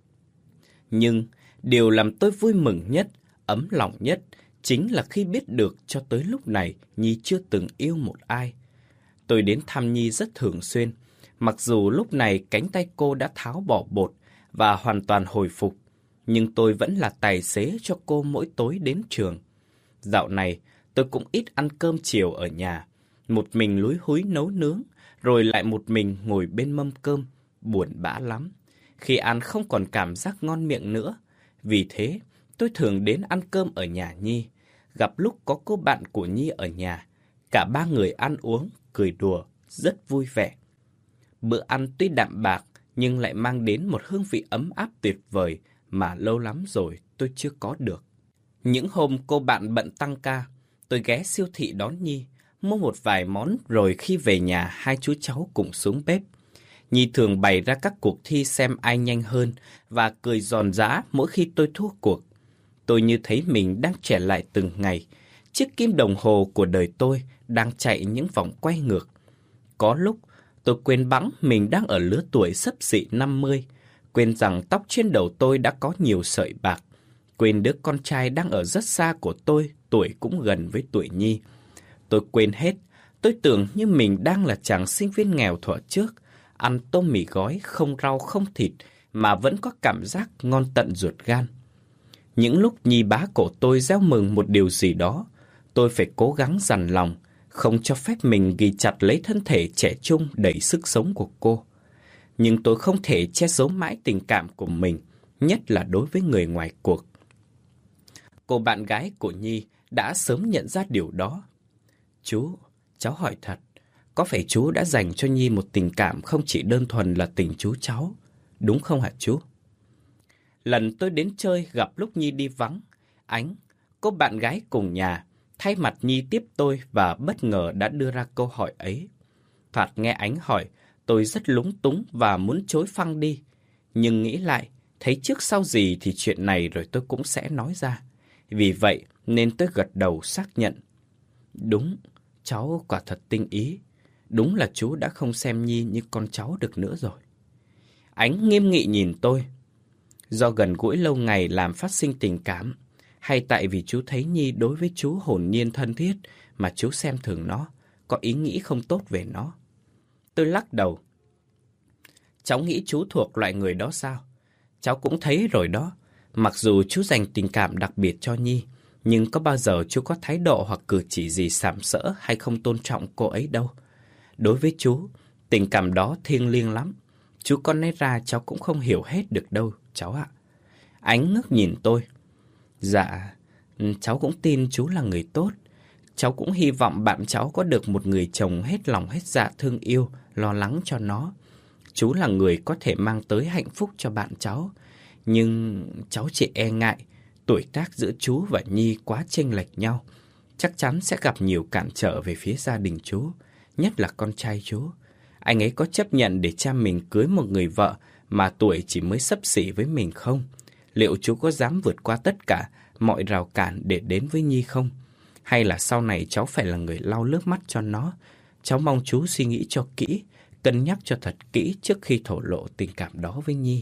Nhưng điều làm tôi vui mừng nhất, ấm lòng nhất, chính là khi biết được cho tới lúc này Nhi chưa từng yêu một ai. Tôi đến thăm Nhi rất thường xuyên, mặc dù lúc này cánh tay cô đã tháo bỏ bột và hoàn toàn hồi phục, nhưng tôi vẫn là tài xế cho cô mỗi tối đến trường. Dạo này, tôi cũng ít ăn cơm chiều ở nhà, một mình lúi húi nấu nướng, rồi lại một mình ngồi bên mâm cơm, buồn bã lắm. Khi ăn không còn cảm giác ngon miệng nữa, vì thế tôi thường đến ăn cơm ở nhà Nhi, gặp lúc có cô bạn của Nhi ở nhà. Cả ba người ăn uống, cười đùa, rất vui vẻ. Bữa ăn tuy đạm bạc, nhưng lại mang đến một hương vị ấm áp tuyệt vời mà lâu lắm rồi tôi chưa có được. Những hôm cô bạn bận tăng ca, tôi ghé siêu thị đón Nhi, mua một vài món rồi khi về nhà hai chú cháu cùng xuống bếp. Nhi thường bày ra các cuộc thi xem ai nhanh hơn và cười giòn giã mỗi khi tôi thua cuộc. Tôi như thấy mình đang trẻ lại từng ngày. Chiếc kim đồng hồ của đời tôi đang chạy những vòng quay ngược. Có lúc tôi quên bẵng mình đang ở lứa tuổi xấp xỉ năm mươi, quên rằng tóc trên đầu tôi đã có nhiều sợi bạc, quên đứa con trai đang ở rất xa của tôi, tuổi cũng gần với tuổi Nhi. Tôi quên hết, tôi tưởng như mình đang là chàng sinh viên nghèo thuở trước, ăn tôm mì gói không rau không thịt mà vẫn có cảm giác ngon tận ruột gan. Những lúc Nhi bá cổ tôi reo mừng một điều gì đó, tôi phải cố gắng dằn lòng, không cho phép mình ghi chặt lấy thân thể trẻ trung đầy sức sống của cô. Nhưng tôi không thể che giấu mãi tình cảm của mình, nhất là đối với người ngoài cuộc. Cô bạn gái của Nhi đã sớm nhận ra điều đó. Chú, cháu hỏi thật, có phải chú đã dành cho Nhi một tình cảm không chỉ đơn thuần là tình chú cháu, đúng không hả chú? Lần tôi đến chơi gặp lúc Nhi đi vắng, Ánh, cô bạn gái cùng nhà, thay mặt Nhi tiếp tôi và bất ngờ đã đưa ra câu hỏi ấy. Thoạt nghe Ánh hỏi, tôi rất lúng túng và muốn chối phăng đi. Nhưng nghĩ lại, thấy trước sau gì thì chuyện này rồi tôi cũng sẽ nói ra. Vì vậy nên tôi gật đầu xác nhận. Đúng, cháu quả thật tinh ý. Đúng là chú đã không xem Nhi như con cháu được nữa rồi. Ánh nghiêm nghị nhìn tôi. Do gần gũi lâu ngày làm phát sinh tình cảm, hay tại vì chú thấy Nhi đối với chú hồn nhiên thân thiết mà chú xem thường nó, có ý nghĩ không tốt về nó? Tôi lắc đầu. Cháu nghĩ chú thuộc loại người đó sao? Cháu cũng thấy rồi đó. Mặc dù chú dành tình cảm đặc biệt cho Nhi, nhưng có bao giờ chú có thái độ hoặc cử chỉ gì sàm sỡ hay không tôn trọng cô ấy đâu. Đối với chú, tình cảm đó thiêng liêng lắm. Chú con nét ra cháu cũng không hiểu hết được đâu, cháu ạ. Ánh ngước nhìn tôi. Dạ, cháu cũng tin chú là người tốt. Cháu cũng hy vọng bạn cháu có được một người chồng hết lòng hết dạ thương yêu, lo lắng cho nó. Chú là người có thể mang tới hạnh phúc cho bạn cháu. Nhưng cháu chỉ e ngại, tuổi tác giữa chú và Nhi quá chênh lệch nhau. Chắc chắn sẽ gặp nhiều cản trở về phía gia đình chú, nhất là con trai chú. Anh ấy có chấp nhận để cha mình cưới một người vợ mà tuổi chỉ mới xấp xỉ với mình không? Liệu chú có dám vượt qua tất cả mọi rào cản để đến với Nhi không? Hay là sau này cháu phải là người lau nước mắt cho nó? Cháu mong chú suy nghĩ cho kỹ, cân nhắc cho thật kỹ trước khi thổ lộ tình cảm đó với Nhi.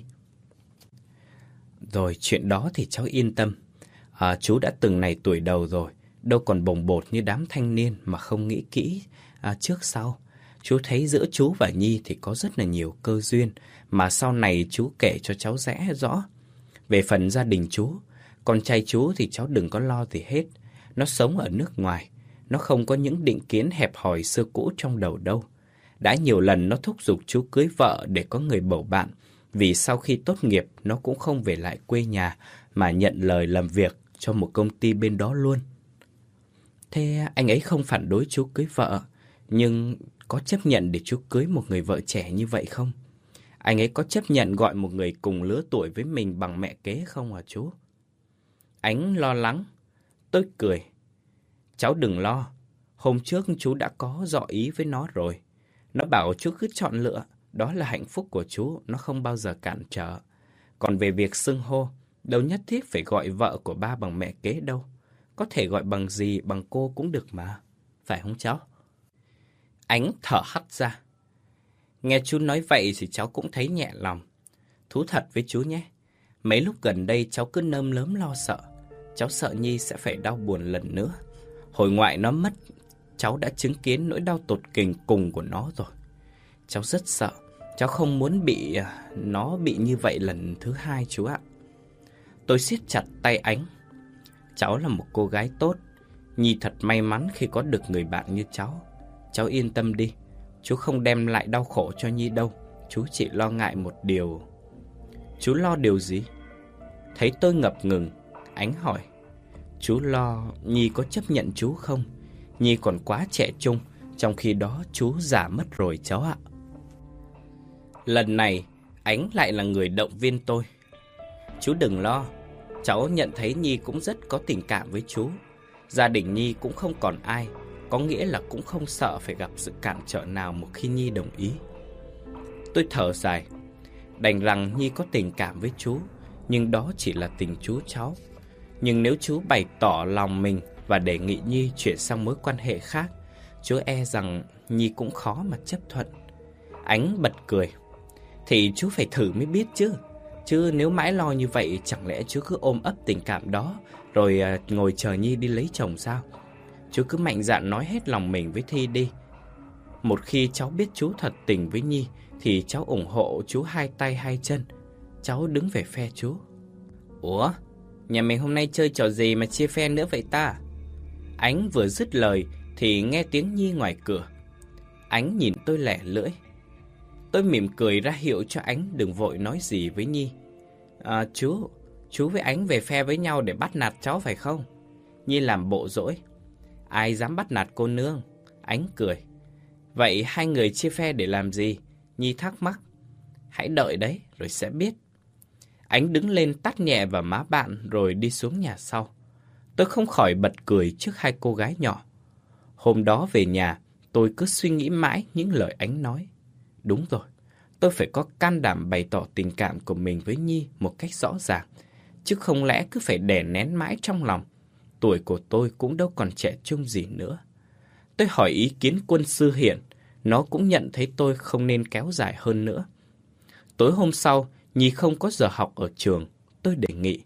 Rồi, chuyện đó thì cháu yên tâm. À, chú đã từng này tuổi đầu rồi, đâu còn bồng bột như đám thanh niên mà không nghĩ kỹ à, trước sau. Chú thấy giữa chú và Nhi thì có rất là nhiều cơ duyên mà sau này chú kể cho cháu rẽ rõ. Về phần gia đình chú, con trai chú thì cháu đừng có lo gì hết. Nó sống ở nước ngoài, nó không có những định kiến hẹp hòi xưa cũ trong đầu đâu. Đã nhiều lần nó thúc giục chú cưới vợ để có người bầu bạn, vì sau khi tốt nghiệp nó cũng không về lại quê nhà mà nhận lời làm việc cho một công ty bên đó luôn. Thế anh ấy không phản đối chú cưới vợ, nhưng có chấp nhận để chú cưới một người vợ trẻ như vậy không? Anh ấy có chấp nhận gọi một người cùng lứa tuổi với mình bằng mẹ kế không hả chú? Ánh lo lắng. Tôi cười. Cháu đừng lo. Hôm trước chú đã có dọ ý với nó rồi. Nó bảo chú cứ chọn lựa, đó là hạnh phúc của chú, nó không bao giờ cản trở. Còn về việc xưng hô, đâu nhất thiết phải gọi vợ của ba bằng mẹ kế đâu. Có thể gọi bằng dì, bằng cô cũng được mà. Phải không cháu? Ánh thở hắt ra. Nghe chú nói vậy thì cháu cũng thấy nhẹ lòng. Thú thật với chú nhé. Mấy lúc gần đây cháu cứ nơm nớm lo sợ. Cháu sợ Nhi sẽ phải đau buồn lần nữa. Hồi ngoại nó mất, cháu đã chứng kiến nỗi đau tột kình cùng của nó rồi. Cháu rất sợ. Cháu không muốn bị nó bị như vậy lần thứ hai chú ạ. Tôi siết chặt tay Ánh. Cháu là một cô gái tốt. Nhi thật may mắn khi có được người bạn như cháu. Cháu yên tâm đi. Chú không đem lại đau khổ cho Nhi đâu. Chú chỉ lo ngại một điều. Chú lo điều gì? Thấy tôi ngập ngừng, Ánh hỏi. Chú lo Nhi có chấp nhận chú không? Nhi còn quá trẻ trung, trong khi đó chú già mất rồi cháu ạ. Lần này, Ánh lại là người động viên tôi. Chú đừng lo, cháu nhận thấy Nhi cũng rất có tình cảm với chú. Gia đình Nhi cũng không còn ai, có nghĩa là cũng không sợ phải gặp sự cản trở nào một khi Nhi đồng ý. Tôi thở dài, đành rằng Nhi có tình cảm với chú, nhưng đó chỉ là tình chú cháu. Nhưng nếu chú bày tỏ lòng mình và đề nghị Nhi chuyển sang mối quan hệ khác, chú e rằng Nhi cũng khó mà chấp thuận. Ánh bật cười. Thì chú phải thử mới biết chứ. Chứ nếu mãi lo như vậy, chẳng lẽ chú cứ ôm ấp tình cảm đó rồi à, ngồi chờ Nhi đi lấy chồng sao? Chú cứ mạnh dạn nói hết lòng mình với Thi đi. Một khi cháu biết chú thật tình với Nhi thì cháu ủng hộ chú hai tay hai chân. Cháu đứng về phe chú. Ủa? Nhà mình hôm nay chơi trò gì mà chia phe nữa vậy ta? Ánh vừa dứt lời thì nghe tiếng Nhi ngoài cửa. Ánh nhìn tôi lẻ lưỡi. Tôi mỉm cười ra hiệu cho Ánh đừng vội nói gì với Nhi. À, chú, chú với Ánh về phe với nhau để bắt nạt cháu phải không? Nhi làm bộ dỗi. Ai dám bắt nạt cô nương? Ánh cười. Vậy hai người chia phe để làm gì? Nhi thắc mắc. Hãy đợi đấy rồi sẽ biết. Ánh đứng lên tát nhẹ vào má bạn rồi đi xuống nhà sau. Tôi không khỏi bật cười trước hai cô gái nhỏ. Hôm đó về nhà, tôi cứ suy nghĩ mãi những lời Ánh nói. Đúng rồi, tôi phải có can đảm bày tỏ tình cảm của mình với Nhi một cách rõ ràng, chứ không lẽ cứ phải đè nén mãi trong lòng. Tuổi của tôi cũng đâu còn trẻ trung gì nữa. Tôi hỏi ý kiến Quân Sư Hiển, nó cũng nhận thấy tôi không nên kéo dài hơn nữa. Tối hôm sau, Nhi không có giờ học ở trường, tôi đề nghị.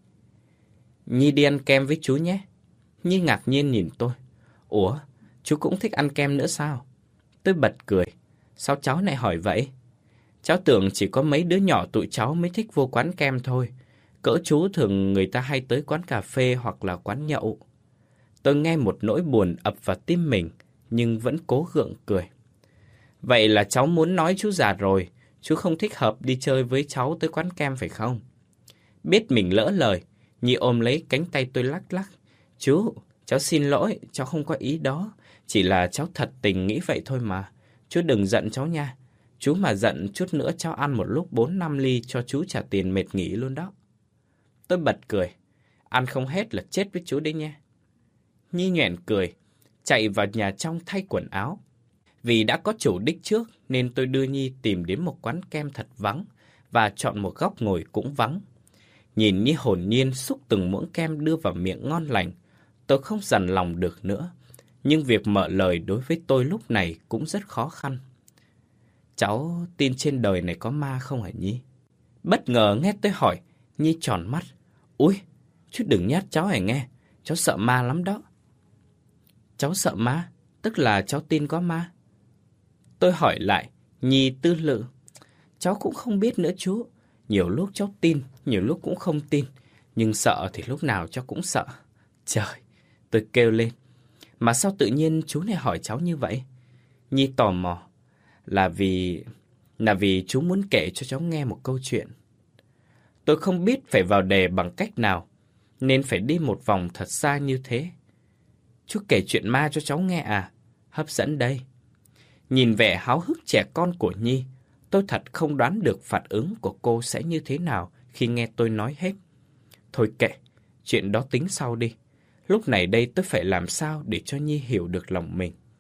Nhi đi ăn kem với chú nhé. Nhi ngạc nhiên nhìn tôi. Ủa, chú cũng thích ăn kem nữa sao? Tôi bật cười. Sao cháu lại hỏi vậy? Cháu tưởng chỉ có mấy đứa nhỏ tụi cháu mới thích vô quán kem thôi. Cỡ chú thường người ta hay tới quán cà phê hoặc là quán nhậu. Tôi nghe một nỗi buồn ập vào tim mình, nhưng vẫn cố gượng cười. Vậy là cháu muốn nói chú già rồi, chú không thích hợp đi chơi với cháu tới quán kem phải không? Biết mình lỡ lời, Nhi ôm lấy cánh tay tôi lắc lắc. Chú, cháu xin lỗi, cháu không có ý đó. Chỉ là cháu thật tình nghĩ vậy thôi mà. Chú đừng giận cháu nha. Chú mà giận chút nữa cháu ăn một lúc bốn năm ly cho chú trả tiền mệt nghỉ luôn đó. Tôi bật cười. Ăn không hết là chết với chú đấy nha. Nhi nhoẻn cười, chạy vào nhà trong thay quần áo. Vì đã có chủ đích trước nên tôi đưa Nhi tìm đến một quán kem thật vắng và chọn một góc ngồi cũng vắng. Nhìn Nhi hồn nhiên xúc từng muỗng kem đưa vào miệng ngon lành, tôi không dằn lòng được nữa. Nhưng việc mở lời đối với tôi lúc này cũng rất khó khăn. Cháu tin trên đời này có ma không hả Nhi? Bất ngờ nghe tôi hỏi, Nhi tròn mắt. Ui, chú đừng nhát cháu hãy nghe, cháu sợ ma lắm đó. Cháu sợ ma? Tức là cháu tin có ma? Tôi hỏi lại, Nhi tư lự. Cháu cũng không biết nữa chú. Nhiều lúc cháu tin, nhiều lúc cũng không tin. Nhưng sợ thì lúc nào cháu cũng sợ. Trời, tôi kêu lên. Mà sao tự nhiên chú lại hỏi cháu như vậy? Nhi tò mò. Là vì... Là vì chú muốn kể cho cháu nghe một câu chuyện. Tôi không biết phải vào đề bằng cách nào, nên phải đi một vòng thật xa như thế. Chú kể chuyện ma cho cháu nghe à? Hấp dẫn đây. Nhìn vẻ háo hức trẻ con của Nhi, tôi thật không đoán được phản ứng của cô sẽ như thế nào khi nghe tôi nói hết. Thôi kệ, chuyện đó tính sau đi. Lúc này đây tôi phải làm sao để cho Nhi hiểu được lòng mình.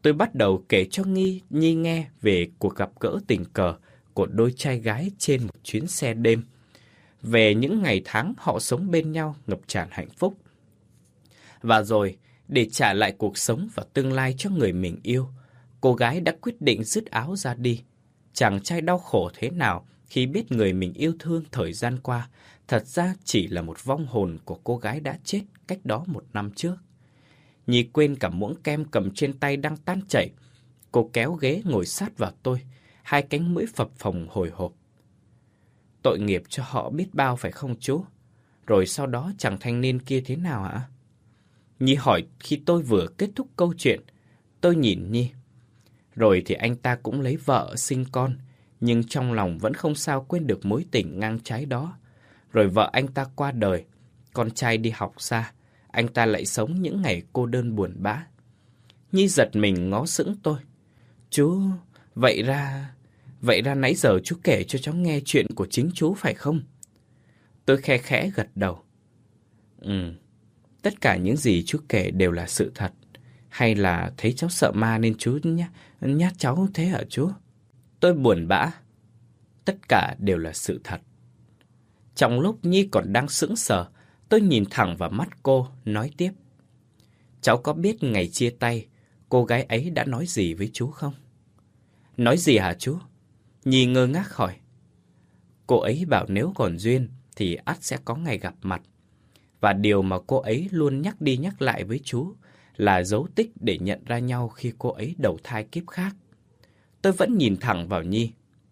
Tôi bắt đầu kể cho Nhi, Nhi nghe về cuộc gặp gỡ tình cờ của đôi trai gái trên một chuyến xe đêm. Về những ngày tháng họ sống bên nhau ngập tràn hạnh phúc. Và rồi, để trả lại cuộc sống và tương lai cho người mình yêu, cô gái đã quyết định dứt áo ra đi. Chàng trai đau khổ thế nào khi biết người mình yêu thương thời gian qua thật ra chỉ là một vong hồn của cô gái đã chết cách đó một năm trước. Nhi quên cả muỗng kem cầm trên tay đang tan chảy. Cô kéo ghế ngồi sát vào tôi, hai cánh mũi phập phồng hồi hộp. Tội nghiệp cho họ biết bao phải không chú? Rồi sau đó chàng thanh niên kia thế nào hả? Nhi hỏi khi tôi vừa kết thúc câu chuyện. Tôi nhìn Nhi. Rồi thì anh ta cũng lấy vợ sinh con, nhưng trong lòng vẫn không sao quên được mối tình ngang trái đó. Rồi vợ anh ta qua đời, con trai đi học xa, anh ta lại sống những ngày cô đơn buồn bã. Nhi giật mình ngó sững tôi. Chú, vậy ra... Vậy ra nãy giờ chú kể cho cháu nghe chuyện của chính chú phải không? Tôi khe khẽ gật đầu. Ừ, tất cả những gì chú kể đều là sự thật. Hay là thấy cháu sợ ma nên chú nhát, nhát cháu thế hả chú? Tôi buồn bã. Tất cả đều là sự thật. Trong lúc Nhi còn đang sững sờ, tôi nhìn thẳng vào mắt cô, nói tiếp. Cháu có biết ngày chia tay, cô gái ấy đã nói gì với chú không? Nói gì hả chú? Nhi ngơ ngác hỏi. Cô ấy bảo nếu còn duyên thì ắt sẽ có ngày gặp mặt. Và điều mà cô ấy luôn nhắc đi nhắc lại với chú là dấu tích để nhận ra nhau khi cô ấy đầu thai kiếp khác. Tôi vẫn nhìn thẳng vào Nhi.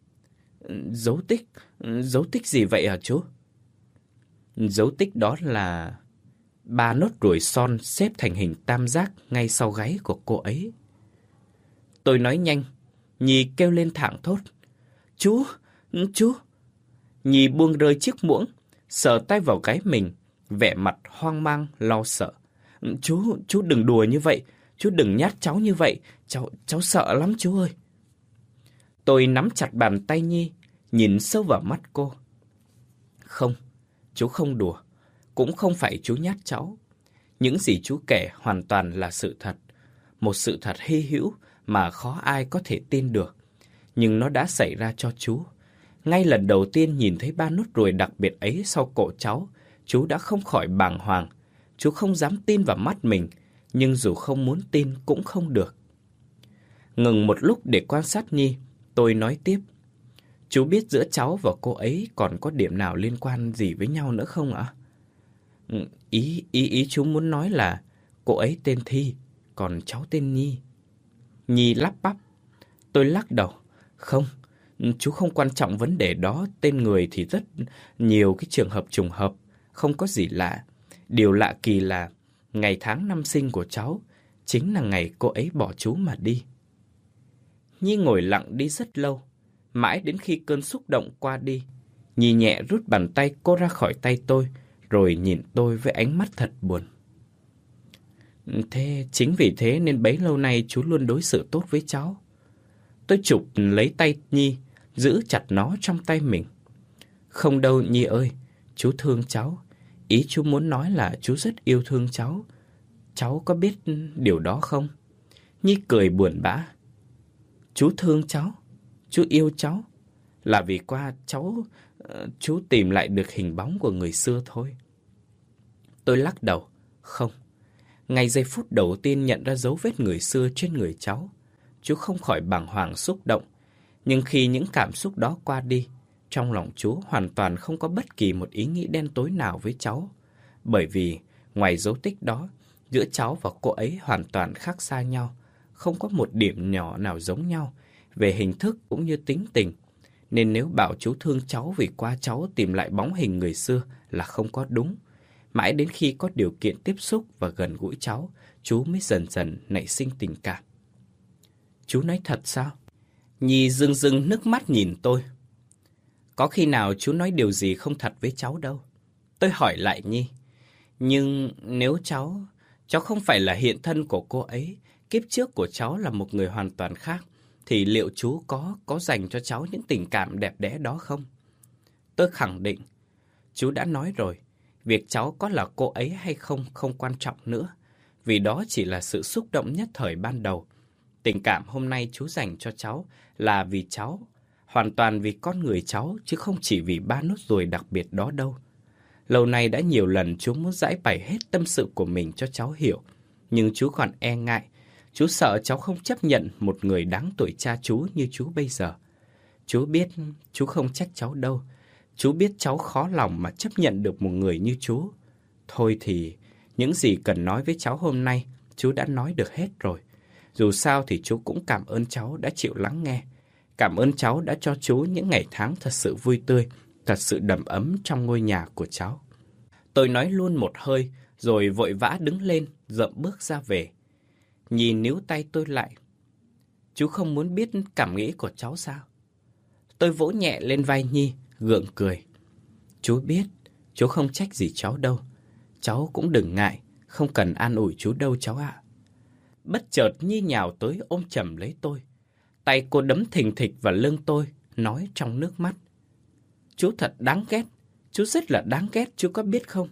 Dấu tích? Dấu tích gì vậy hả chú? Dấu tích đó là ba nốt ruồi son xếp thành hình tam giác ngay sau gáy của cô ấy. Tôi nói nhanh. Nhi kêu lên thảng thốt. Chú, chú. Nhi buông rơi chiếc muỗng, sờ tay vào gáy mình, vẻ mặt hoang mang, lo sợ. Chú, chú đừng đùa như vậy, chú đừng nhát cháu như vậy, cháu, cháu sợ lắm chú ơi. Tôi nắm chặt bàn tay Nhi, nhìn sâu vào mắt cô. Không, chú không đùa, cũng không phải chú nhát cháu. Những gì chú kể hoàn toàn là sự thật, một sự thật hy hữu mà khó ai có thể tin được. Nhưng nó đã xảy ra cho chú. Ngay lần đầu tiên nhìn thấy ba nốt ruồi đặc biệt ấy sau cổ cháu, chú đã không khỏi bàng hoàng. Chú không dám tin vào mắt mình, nhưng dù không muốn tin cũng không được. Ngừng một lúc để quan sát Nhi, tôi nói tiếp. Chú biết giữa cháu và cô ấy còn có điểm nào liên quan gì với nhau nữa không ạ? Ý, ý, ý chú muốn nói là cô ấy tên Thi, còn cháu tên Nhi. Nhi lắp bắp. Tôi lắc đầu. Không, chú không quan trọng vấn đề đó. Tên người thì rất nhiều cái trường hợp trùng hợp, không có gì lạ. Điều lạ kỳ là ngày tháng năm sinh của cháu chính là ngày cô ấy bỏ chú mà đi. Nhi ngồi lặng đi rất lâu, mãi đến khi cơn xúc động qua đi. Nhi nhẹ rút bàn tay cô ra khỏi tay tôi, rồi nhìn tôi với ánh mắt thật buồn. Thế chính vì thế nên bấy lâu nay chú luôn đối xử tốt với cháu. Tôi chụp lấy tay Nhi, giữ chặt nó trong tay mình. Không đâu Nhi ơi, chú thương cháu. Ý chú muốn nói là chú rất yêu thương cháu. Cháu có biết điều đó không? Nhi cười buồn bã. Chú thương cháu, chú yêu cháu. Là vì qua cháu, chú tìm lại được hình bóng của người xưa thôi. Tôi lắc đầu. Không. Ngay giây phút đầu tiên nhận ra dấu vết người xưa trên người cháu, chú không khỏi bàng hoàng xúc động. Nhưng khi những cảm xúc đó qua đi, trong lòng chú hoàn toàn không có bất kỳ một ý nghĩ đen tối nào với cháu. Bởi vì, ngoài dấu tích đó, giữa cháu và cô ấy hoàn toàn khác xa nhau, không có một điểm nhỏ nào giống nhau, về hình thức cũng như tính tình. Nên nếu bảo chú thương cháu vì qua cháu tìm lại bóng hình người xưa là không có đúng. Mãi đến khi có điều kiện tiếp xúc và gần gũi cháu, chú mới dần dần nảy sinh tình cảm. Chú nói thật sao? Nhi rưng rưng nước mắt nhìn tôi. Có khi nào chú nói điều gì không thật với cháu đâu. Tôi hỏi lại Nhi. Nhưng nếu cháu, cháu không phải là hiện thân của cô ấy, kiếp trước của cháu là một người hoàn toàn khác, thì liệu chú có, có dành cho cháu những tình cảm đẹp đẽ đó không? Tôi khẳng định. Chú đã nói rồi, việc cháu có là cô ấy hay không không quan trọng nữa, vì đó chỉ là sự xúc động nhất thời ban đầu. Tình cảm hôm nay chú dành cho cháu là vì cháu, hoàn toàn vì con người cháu, chứ không chỉ vì ba nốt ruồi đặc biệt đó đâu. Lâu nay đã nhiều lần chú muốn giải bày hết tâm sự của mình cho cháu hiểu, nhưng chú còn e ngại. Chú sợ cháu không chấp nhận một người đáng tuổi cha chú như chú bây giờ. Chú biết chú không trách cháu đâu. Chú biết cháu khó lòng mà chấp nhận được một người như chú. Thôi thì, những gì cần nói với cháu hôm nay, chú đã nói được hết rồi. Dù sao thì chú cũng cảm ơn cháu đã chịu lắng nghe. Cảm ơn cháu đã cho chú những ngày tháng thật sự vui tươi, thật sự đầm ấm trong ngôi nhà của cháu. Tôi nói luôn một hơi, rồi vội vã đứng lên, dậm bước ra về. Nhi níu tay tôi lại. Chú không muốn biết cảm nghĩ của cháu sao? Tôi vỗ nhẹ lên vai Nhi, gượng cười. Chú biết, chú không trách gì cháu đâu. Cháu cũng đừng ngại, không cần an ủi chú đâu cháu ạ. Bất chợt Nhi nhào tới ôm chầm lấy tôi. Tay cô đấm thình thịch vào lưng tôi, nói trong nước mắt. Chú thật đáng ghét, chú rất là đáng ghét, chú có biết không?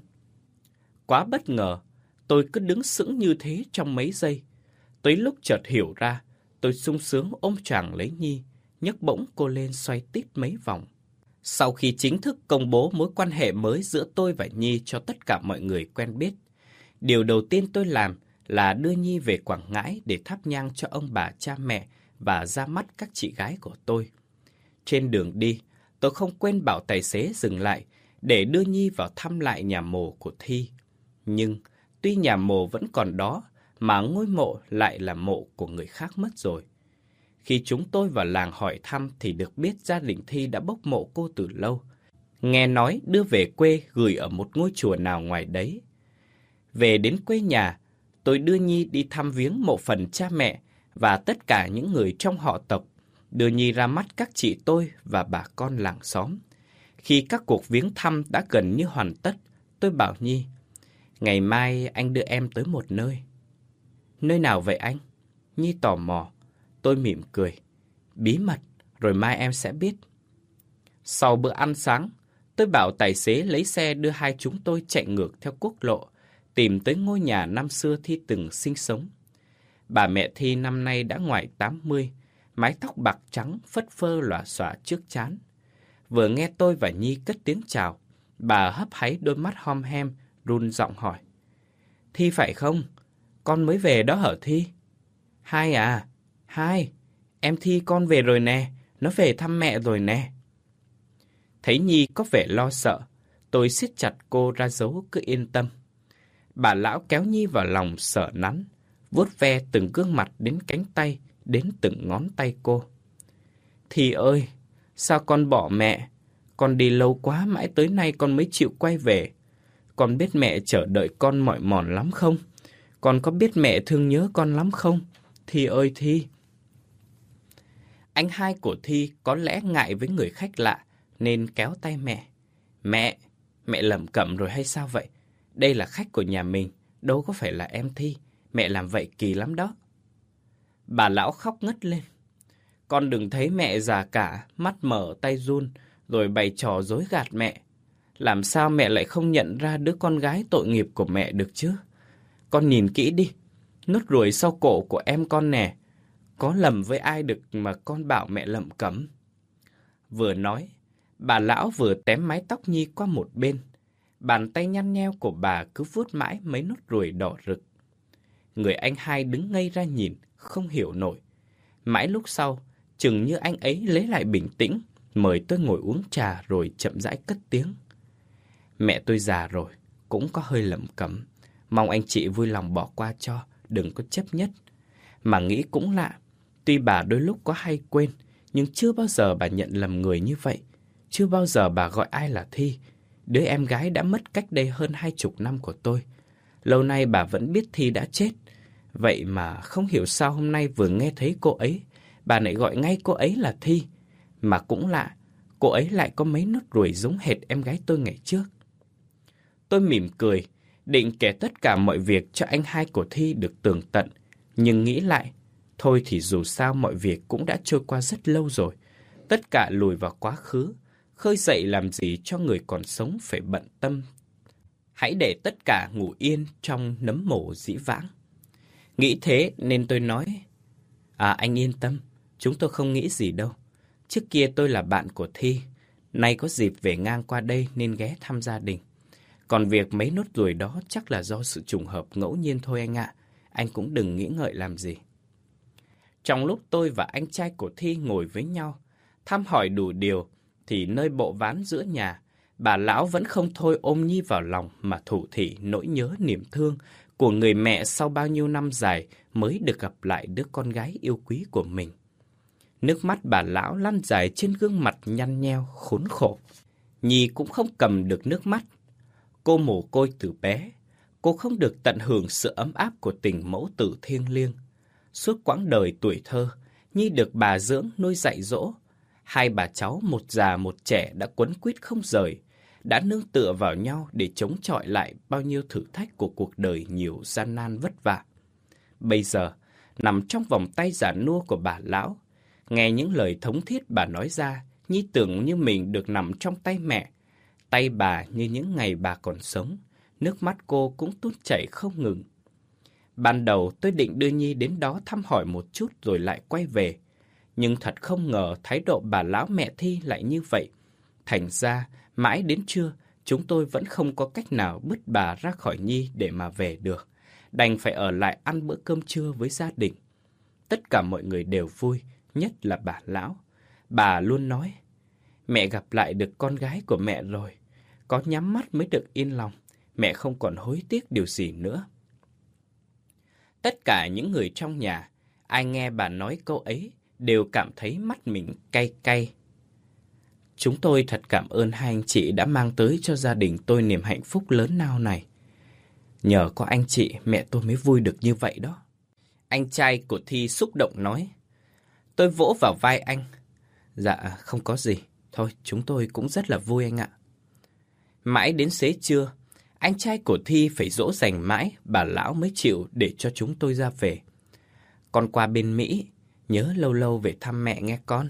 Quá bất ngờ, tôi cứ đứng sững như thế trong mấy giây. Tới lúc chợt hiểu ra, tôi sung sướng ôm choàng lấy Nhi, nhấc bổng cô lên xoay tít mấy vòng. Sau khi chính thức công bố mối quan hệ mới giữa tôi và Nhi cho tất cả mọi người quen biết, điều đầu tiên tôi làm là đưa Nhi về Quảng Ngãi để thắp nhang cho ông bà cha mẹ và ra mắt các chị gái của tôi. Trên đường đi, tôi không quên bảo tài xế dừng lại để đưa Nhi vào thăm lại nhà mồ của Thi. Nhưng tuy nhà mồ vẫn còn đó, mà ngôi mộ lại là mộ của người khác mất rồi. Khi chúng tôi vào làng hỏi thăm thì được biết gia đình Thi đã bốc mộ cô từ lâu. Nghe nói đưa về quê gửi ở một ngôi chùa nào ngoài đấy. Về đến quê nhà, tôi đưa Nhi đi thăm viếng mộ phần cha mẹ và tất cả những người trong họ tộc, đưa Nhi ra mắt các chị tôi và bà con làng xóm. Khi các cuộc viếng thăm đã gần như hoàn tất, tôi bảo Nhi, ngày mai anh đưa em tới một nơi. Nơi nào vậy anh? Nhi tò mò. Tôi mỉm cười. Bí mật, rồi mai em sẽ biết. Sau bữa ăn sáng, tôi bảo tài xế lấy xe đưa hai chúng tôi chạy ngược theo quốc lộ, tìm tới ngôi nhà năm xưa Thi từng sinh sống. Bà mẹ Thi năm nay đã ngoài tám mươi, mái tóc bạc trắng phất phơ lòa xòa trước trán. Vừa nghe tôi và Nhi cất tiếng chào, bà hấp háy đôi mắt hom hem, run giọng hỏi. Thi phải không? Con mới về đó hả Thi? Hai à? Hai, em Thi con về rồi nè, nó về thăm mẹ rồi nè. Thấy Nhi có vẻ lo sợ, tôi siết chặt cô ra dấu cứ yên tâm. Bà lão kéo Nhi vào lòng sợ nắn, vuốt ve từng gương mặt đến cánh tay, đến từng ngón tay cô. Thi ơi, sao con bỏ mẹ? Con đi lâu quá mãi tới nay con mới chịu quay về. Con biết mẹ chờ đợi con mỏi mòn lắm không? Con có biết mẹ thương nhớ con lắm không? Thi ơi Thi. Anh hai của Thi có lẽ ngại với người khách lạ nên kéo tay mẹ. Mẹ, mẹ lẩm cẩm rồi hay sao vậy? Đây là khách của nhà mình, đâu có phải là em Thi. Mẹ làm vậy kỳ lắm đó. Bà lão khóc ngất lên. Con đừng thấy mẹ già cả, mắt mở tay run, rồi bày trò dối gạt mẹ. Làm sao mẹ lại không nhận ra đứa con gái tội nghiệp của mẹ được chứ? Con nhìn kỹ đi, nốt ruồi sau cổ của em con nè. Có lầm với ai được mà con bảo mẹ lẩm cẩm. Vừa nói, bà lão vừa tém mái tóc Nhi qua một bên. Bàn tay nhăn nheo của bà cứ vuốt mãi mấy nốt ruồi đỏ rực. Người anh hai đứng ngây ra nhìn, không hiểu nổi. Mãi lúc sau, chừng như anh ấy lấy lại bình tĩnh, mời tôi ngồi uống trà rồi chậm rãi cất tiếng. Mẹ tôi già rồi, cũng có hơi lẩm cẩm. Mong anh chị vui lòng bỏ qua cho, đừng có chấp nhất. Mà nghĩ cũng lạ, tuy bà đôi lúc có hay quên, nhưng chưa bao giờ bà nhận lầm người như vậy. Chưa bao giờ bà gọi ai là Thi, đứa em gái đã mất cách đây hơn hai chục năm của tôi. Lâu nay bà vẫn biết Thi đã chết. Vậy mà không hiểu sao hôm nay vừa nghe thấy cô ấy, bà lại gọi ngay cô ấy là Thi. Mà cũng lạ, cô ấy lại có mấy nốt ruồi giống hệt em gái tôi ngày trước. Tôi mỉm cười, định kể tất cả mọi việc cho anh hai của Thi được tường tận. Nhưng nghĩ lại, thôi thì dù sao mọi việc cũng đã trôi qua rất lâu rồi. Tất cả lùi vào quá khứ, khơi dậy làm gì cho người còn sống phải bận tâm. Hãy để tất cả ngủ yên trong nấm mồ dĩ vãng. Nghĩ thế nên tôi nói, À, anh yên tâm, chúng tôi không nghĩ gì đâu. Trước kia tôi là bạn của Thi, nay có dịp về ngang qua đây nên ghé thăm gia đình. Còn việc mấy nốt ruồi đó chắc là do sự trùng hợp ngẫu nhiên thôi anh ạ. Anh cũng đừng nghĩ ngợi làm gì. Trong lúc tôi và anh trai của Thi ngồi với nhau, thăm hỏi đủ điều, thì nơi bộ ván giữa nhà, bà lão vẫn không thôi ôm Nhi vào lòng mà thủ thỉ nỗi nhớ niềm thương của người mẹ sau bao nhiêu năm dài mới được gặp lại đứa con gái yêu quý của mình. Nước mắt bà lão lăn dài trên gương mặt nhăn nheo, khốn khổ. Nhi cũng không cầm được nước mắt. Cô mồ côi từ bé, cô không được tận hưởng sự ấm áp của tình mẫu tử thiêng liêng. Suốt quãng đời tuổi thơ, Nhi được bà dưỡng nuôi dạy dỗ. Hai bà cháu một già một trẻ đã quấn quýt không rời, đã nương tựa vào nhau để chống chọi lại bao nhiêu thử thách của cuộc đời nhiều gian nan vất vả. Bây giờ, nằm trong vòng tay già nua của bà lão, nghe những lời thống thiết bà nói ra, Nhi tưởng như mình được nằm trong tay mẹ. Tay bà như những ngày bà còn sống, nước mắt cô cũng tuôn chảy không ngừng. Ban đầu tôi định đưa Nhi đến đó thăm hỏi một chút rồi lại quay về. Nhưng thật không ngờ thái độ bà lão mẹ Thi lại như vậy. Thành ra, mãi đến trưa, chúng tôi vẫn không có cách nào bứt bà ra khỏi Nhi để mà về được. Đành phải ở lại ăn bữa cơm trưa với gia đình. Tất cả mọi người đều vui, nhất là bà lão. Bà luôn nói, mẹ gặp lại được con gái của mẹ rồi. Có nhắm mắt mới được yên lòng, mẹ không còn hối tiếc điều gì nữa. Tất cả những người trong nhà, ai nghe bà nói câu ấy, đều cảm thấy mắt mình cay cay. Chúng tôi thật cảm ơn hai anh chị đã mang tới cho gia đình tôi niềm hạnh phúc lớn lao này. Nhờ có anh chị, mẹ tôi mới vui được như vậy đó. Anh trai của Thi xúc động nói. Tôi vỗ vào vai anh. Dạ, không có gì. Thôi, chúng tôi cũng rất là vui anh ạ. Mãi đến xế trưa, anh trai của Thi phải dỗ dành mãi, bà lão mới chịu để cho chúng tôi ra về. Con qua bên Mỹ, nhớ lâu lâu về thăm mẹ nghe con.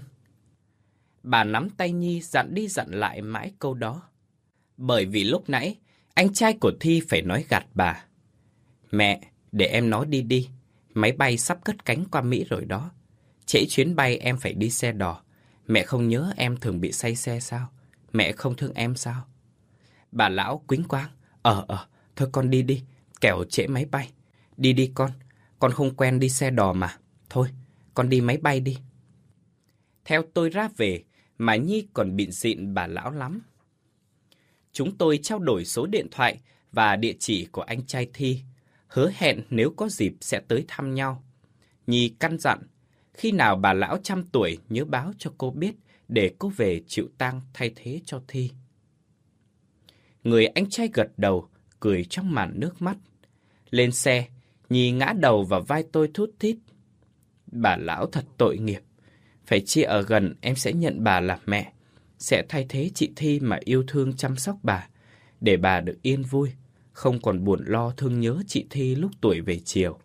Bà nắm tay Nhi dặn đi dặn lại mãi câu đó. Bởi vì lúc nãy, anh trai của Thi phải nói gạt bà. Mẹ, để em nói đi đi, máy bay sắp cất cánh qua Mỹ rồi đó. Trễ chuyến bay em phải đi xe đò. Mẹ không nhớ em thường bị say xe sao? Mẹ không thương em sao? Bà lão quýnh quáng. Ờ ờ, thôi con đi đi, kẻo trễ máy bay. Đi đi con, con không quen đi xe đò mà. Thôi, con đi máy bay đi. Theo tôi ra về, mà Nhi còn bịn xịn bà lão lắm. Chúng tôi trao đổi số điện thoại và địa chỉ của anh trai Thi, hứa hẹn nếu có dịp sẽ tới thăm nhau. Nhi căn dặn, khi nào bà lão trăm tuổi nhớ báo cho cô biết để cô về chịu tang thay thế cho Thi. Người anh trai gật đầu, cười trong màn nước mắt. Lên xe, Nhi ngã đầu vào vai tôi thút thít. Bà lão thật tội nghiệp. Phải chi ở gần em sẽ nhận bà làm mẹ, sẽ thay thế chị Thi mà yêu thương chăm sóc bà, để bà được yên vui, không còn buồn lo thương nhớ chị Thi lúc tuổi về chiều.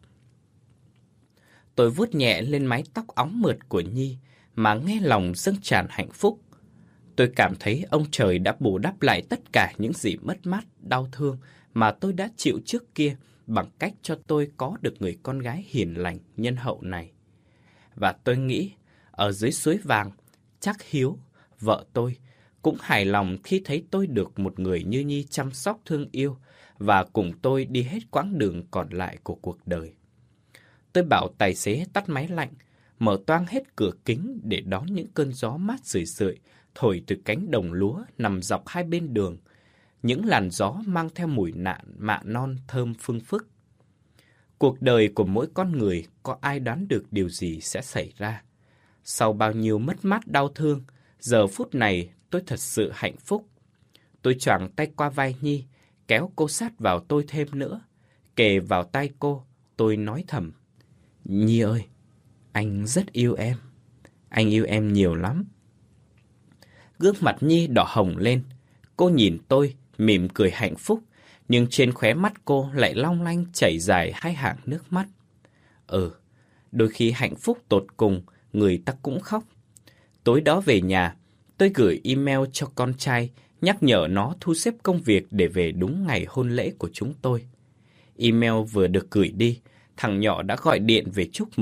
Tôi vuốt nhẹ lên mái tóc óng mượt của Nhi mà nghe lòng dâng tràn hạnh phúc. Tôi cảm thấy ông trời đã bù đắp lại tất cả những gì mất mát, đau thương mà tôi đã chịu trước kia bằng cách cho tôi có được người con gái hiền lành, nhân hậu này. Và tôi nghĩ, ở dưới suối vàng, chắc Hiếu, vợ tôi, cũng hài lòng khi thấy tôi được một người như Nhi chăm sóc thương yêu và cùng tôi đi hết quãng đường còn lại của cuộc đời. Tôi bảo tài xế tắt máy lạnh, mở toang hết cửa kính để đón những cơn gió mát rười rượi thổi từ cánh đồng lúa nằm dọc hai bên đường. Những làn gió mang theo mùi nạn mạ non thơm phương phức. Cuộc đời của mỗi con người có ai đoán được điều gì sẽ xảy ra. Sau bao nhiêu mất mát đau thương, giờ phút này tôi thật sự hạnh phúc. Tôi choàng tay qua vai Nhi, kéo cô sát vào tôi thêm nữa. Kề vào tay cô, tôi nói thầm. Nhi ơi, anh rất yêu em. Anh yêu em nhiều lắm. Gương mặt Nhi đỏ hồng lên. Cô nhìn tôi, mỉm cười hạnh phúc. Nhưng trên khóe mắt cô lại long lanh chảy dài hai hàng nước mắt. Ừ, đôi khi hạnh phúc tột cùng, người ta cũng khóc. Tối đó về nhà, tôi gửi email cho con trai, nhắc nhở nó thu xếp công việc để về đúng ngày hôn lễ của chúng tôi. Email vừa được gửi đi, thằng nhỏ đã gọi điện về chúc mừng,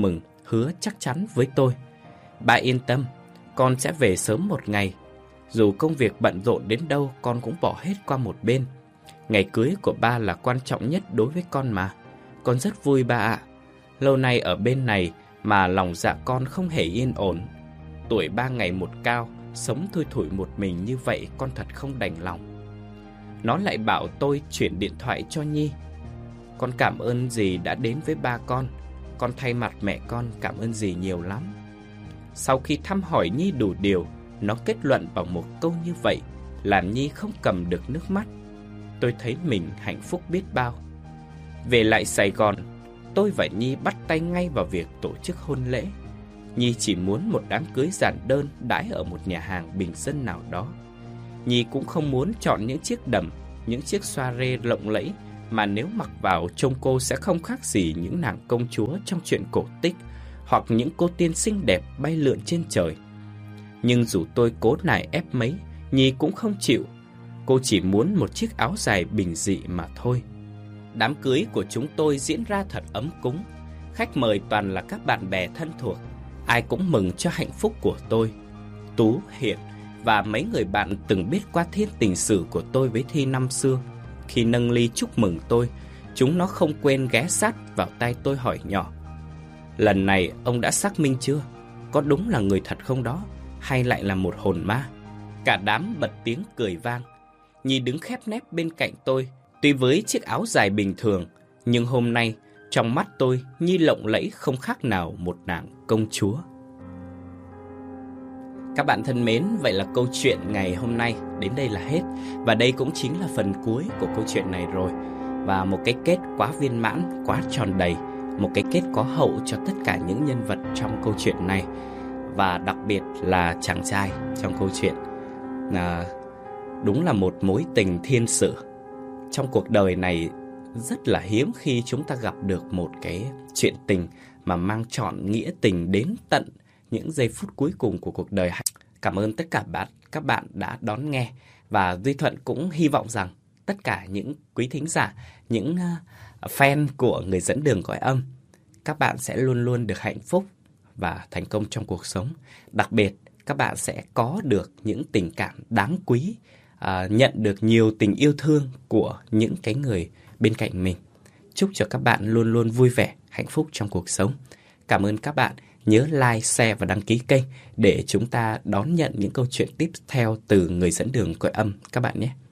hứa chắc chắn với tôi: "Ba yên tâm, con sẽ về sớm một ngày. Dù công việc bận rộn đến đâu, con cũng bỏ hết qua một bên. Ngày cưới của ba là quan trọng nhất đối với con mà. Con rất vui ba ạ. Lâu nay ở bên này mà lòng dạ con không hề yên ổn. Tuổi ba ngày một cao, sống thui thủi một mình như vậy con thật không đành lòng." Nó lại bảo tôi chuyển điện thoại cho Nhi. "Con cảm ơn dì đã đến với ba con. Con thay mặt mẹ con cảm ơn dì nhiều lắm." Sau khi thăm hỏi Nhi đủ điều, nó kết luận bằng một câu như vậy, làm Nhi không cầm được nước mắt. Tôi thấy mình hạnh phúc biết bao. Về lại Sài Gòn, tôi và Nhi bắt tay ngay vào việc tổ chức hôn lễ. Nhi chỉ muốn một đám cưới giản đơn đãi ở một nhà hàng bình dân nào đó. Nhi cũng không muốn chọn những chiếc đầm, những chiếc soirée lộng lẫy mà nếu mặc vào trông cô sẽ không khác gì những nàng công chúa trong truyện cổ tích, hoặc những cô tiên xinh đẹp bay lượn trên trời. Nhưng dù tôi cố nài ép mấy, Nhi cũng không chịu. Cô chỉ muốn một chiếc áo dài bình dị mà thôi. Đám cưới của chúng tôi diễn ra thật ấm cúng. Khách mời toàn là các bạn bè thân thuộc. Ai cũng mừng cho hạnh phúc của tôi. Tú, Hiện và mấy người bạn từng biết qua thiên tình sử của tôi với Thi năm xưa. Khi nâng ly chúc mừng tôi, chúng nó không quên ghé sát vào tai tôi hỏi nhỏ: "Lần này ông đã xác minh chưa? Có đúng là người thật không đó? Hay lại là một hồn ma?" Cả đám bật tiếng cười vang. Nhi đứng khép nép bên cạnh tôi. Tuy với chiếc áo dài bình thường, nhưng hôm nay trong mắt tôi Nhi lộng lẫy không khác nào một nàng công chúa. Các bạn thân mến, vậy là câu chuyện ngày hôm nay đến đây là hết. Và đây cũng chính là phần cuối của câu chuyện này rồi. Và một cái kết quá viên mãn, quá tròn đầy. Một cái kết có hậu cho tất cả những nhân vật trong câu chuyện này. Và đặc biệt là chàng trai trong câu chuyện. À, đúng là một mối tình thiên sử. Trong cuộc đời này rất là hiếm khi chúng ta gặp được một cái chuyện tình mà mang trọn nghĩa tình đến tận những giây phút cuối cùng của cuộc đời. Cảm ơn tất cả bạn, các bạn đã đón nghe. Và Duy Thuận cũng hy vọng rằng tất cả những quý thính giả, những fan của Người Dẫn Đường Cõi Âm, các bạn sẽ luôn luôn được hạnh phúc và thành công trong cuộc sống. Đặc biệt, các bạn sẽ có được những tình cảm đáng quý, à, nhận được nhiều tình yêu thương của những cái người bên cạnh mình. Chúc cho các bạn luôn luôn vui vẻ, hạnh phúc trong cuộc sống. Cảm ơn các bạn. Nhớ like, share và đăng ký kênh để chúng ta đón nhận những câu chuyện tiếp theo từ Người Dẫn Đường Cõi Âm các bạn nhé.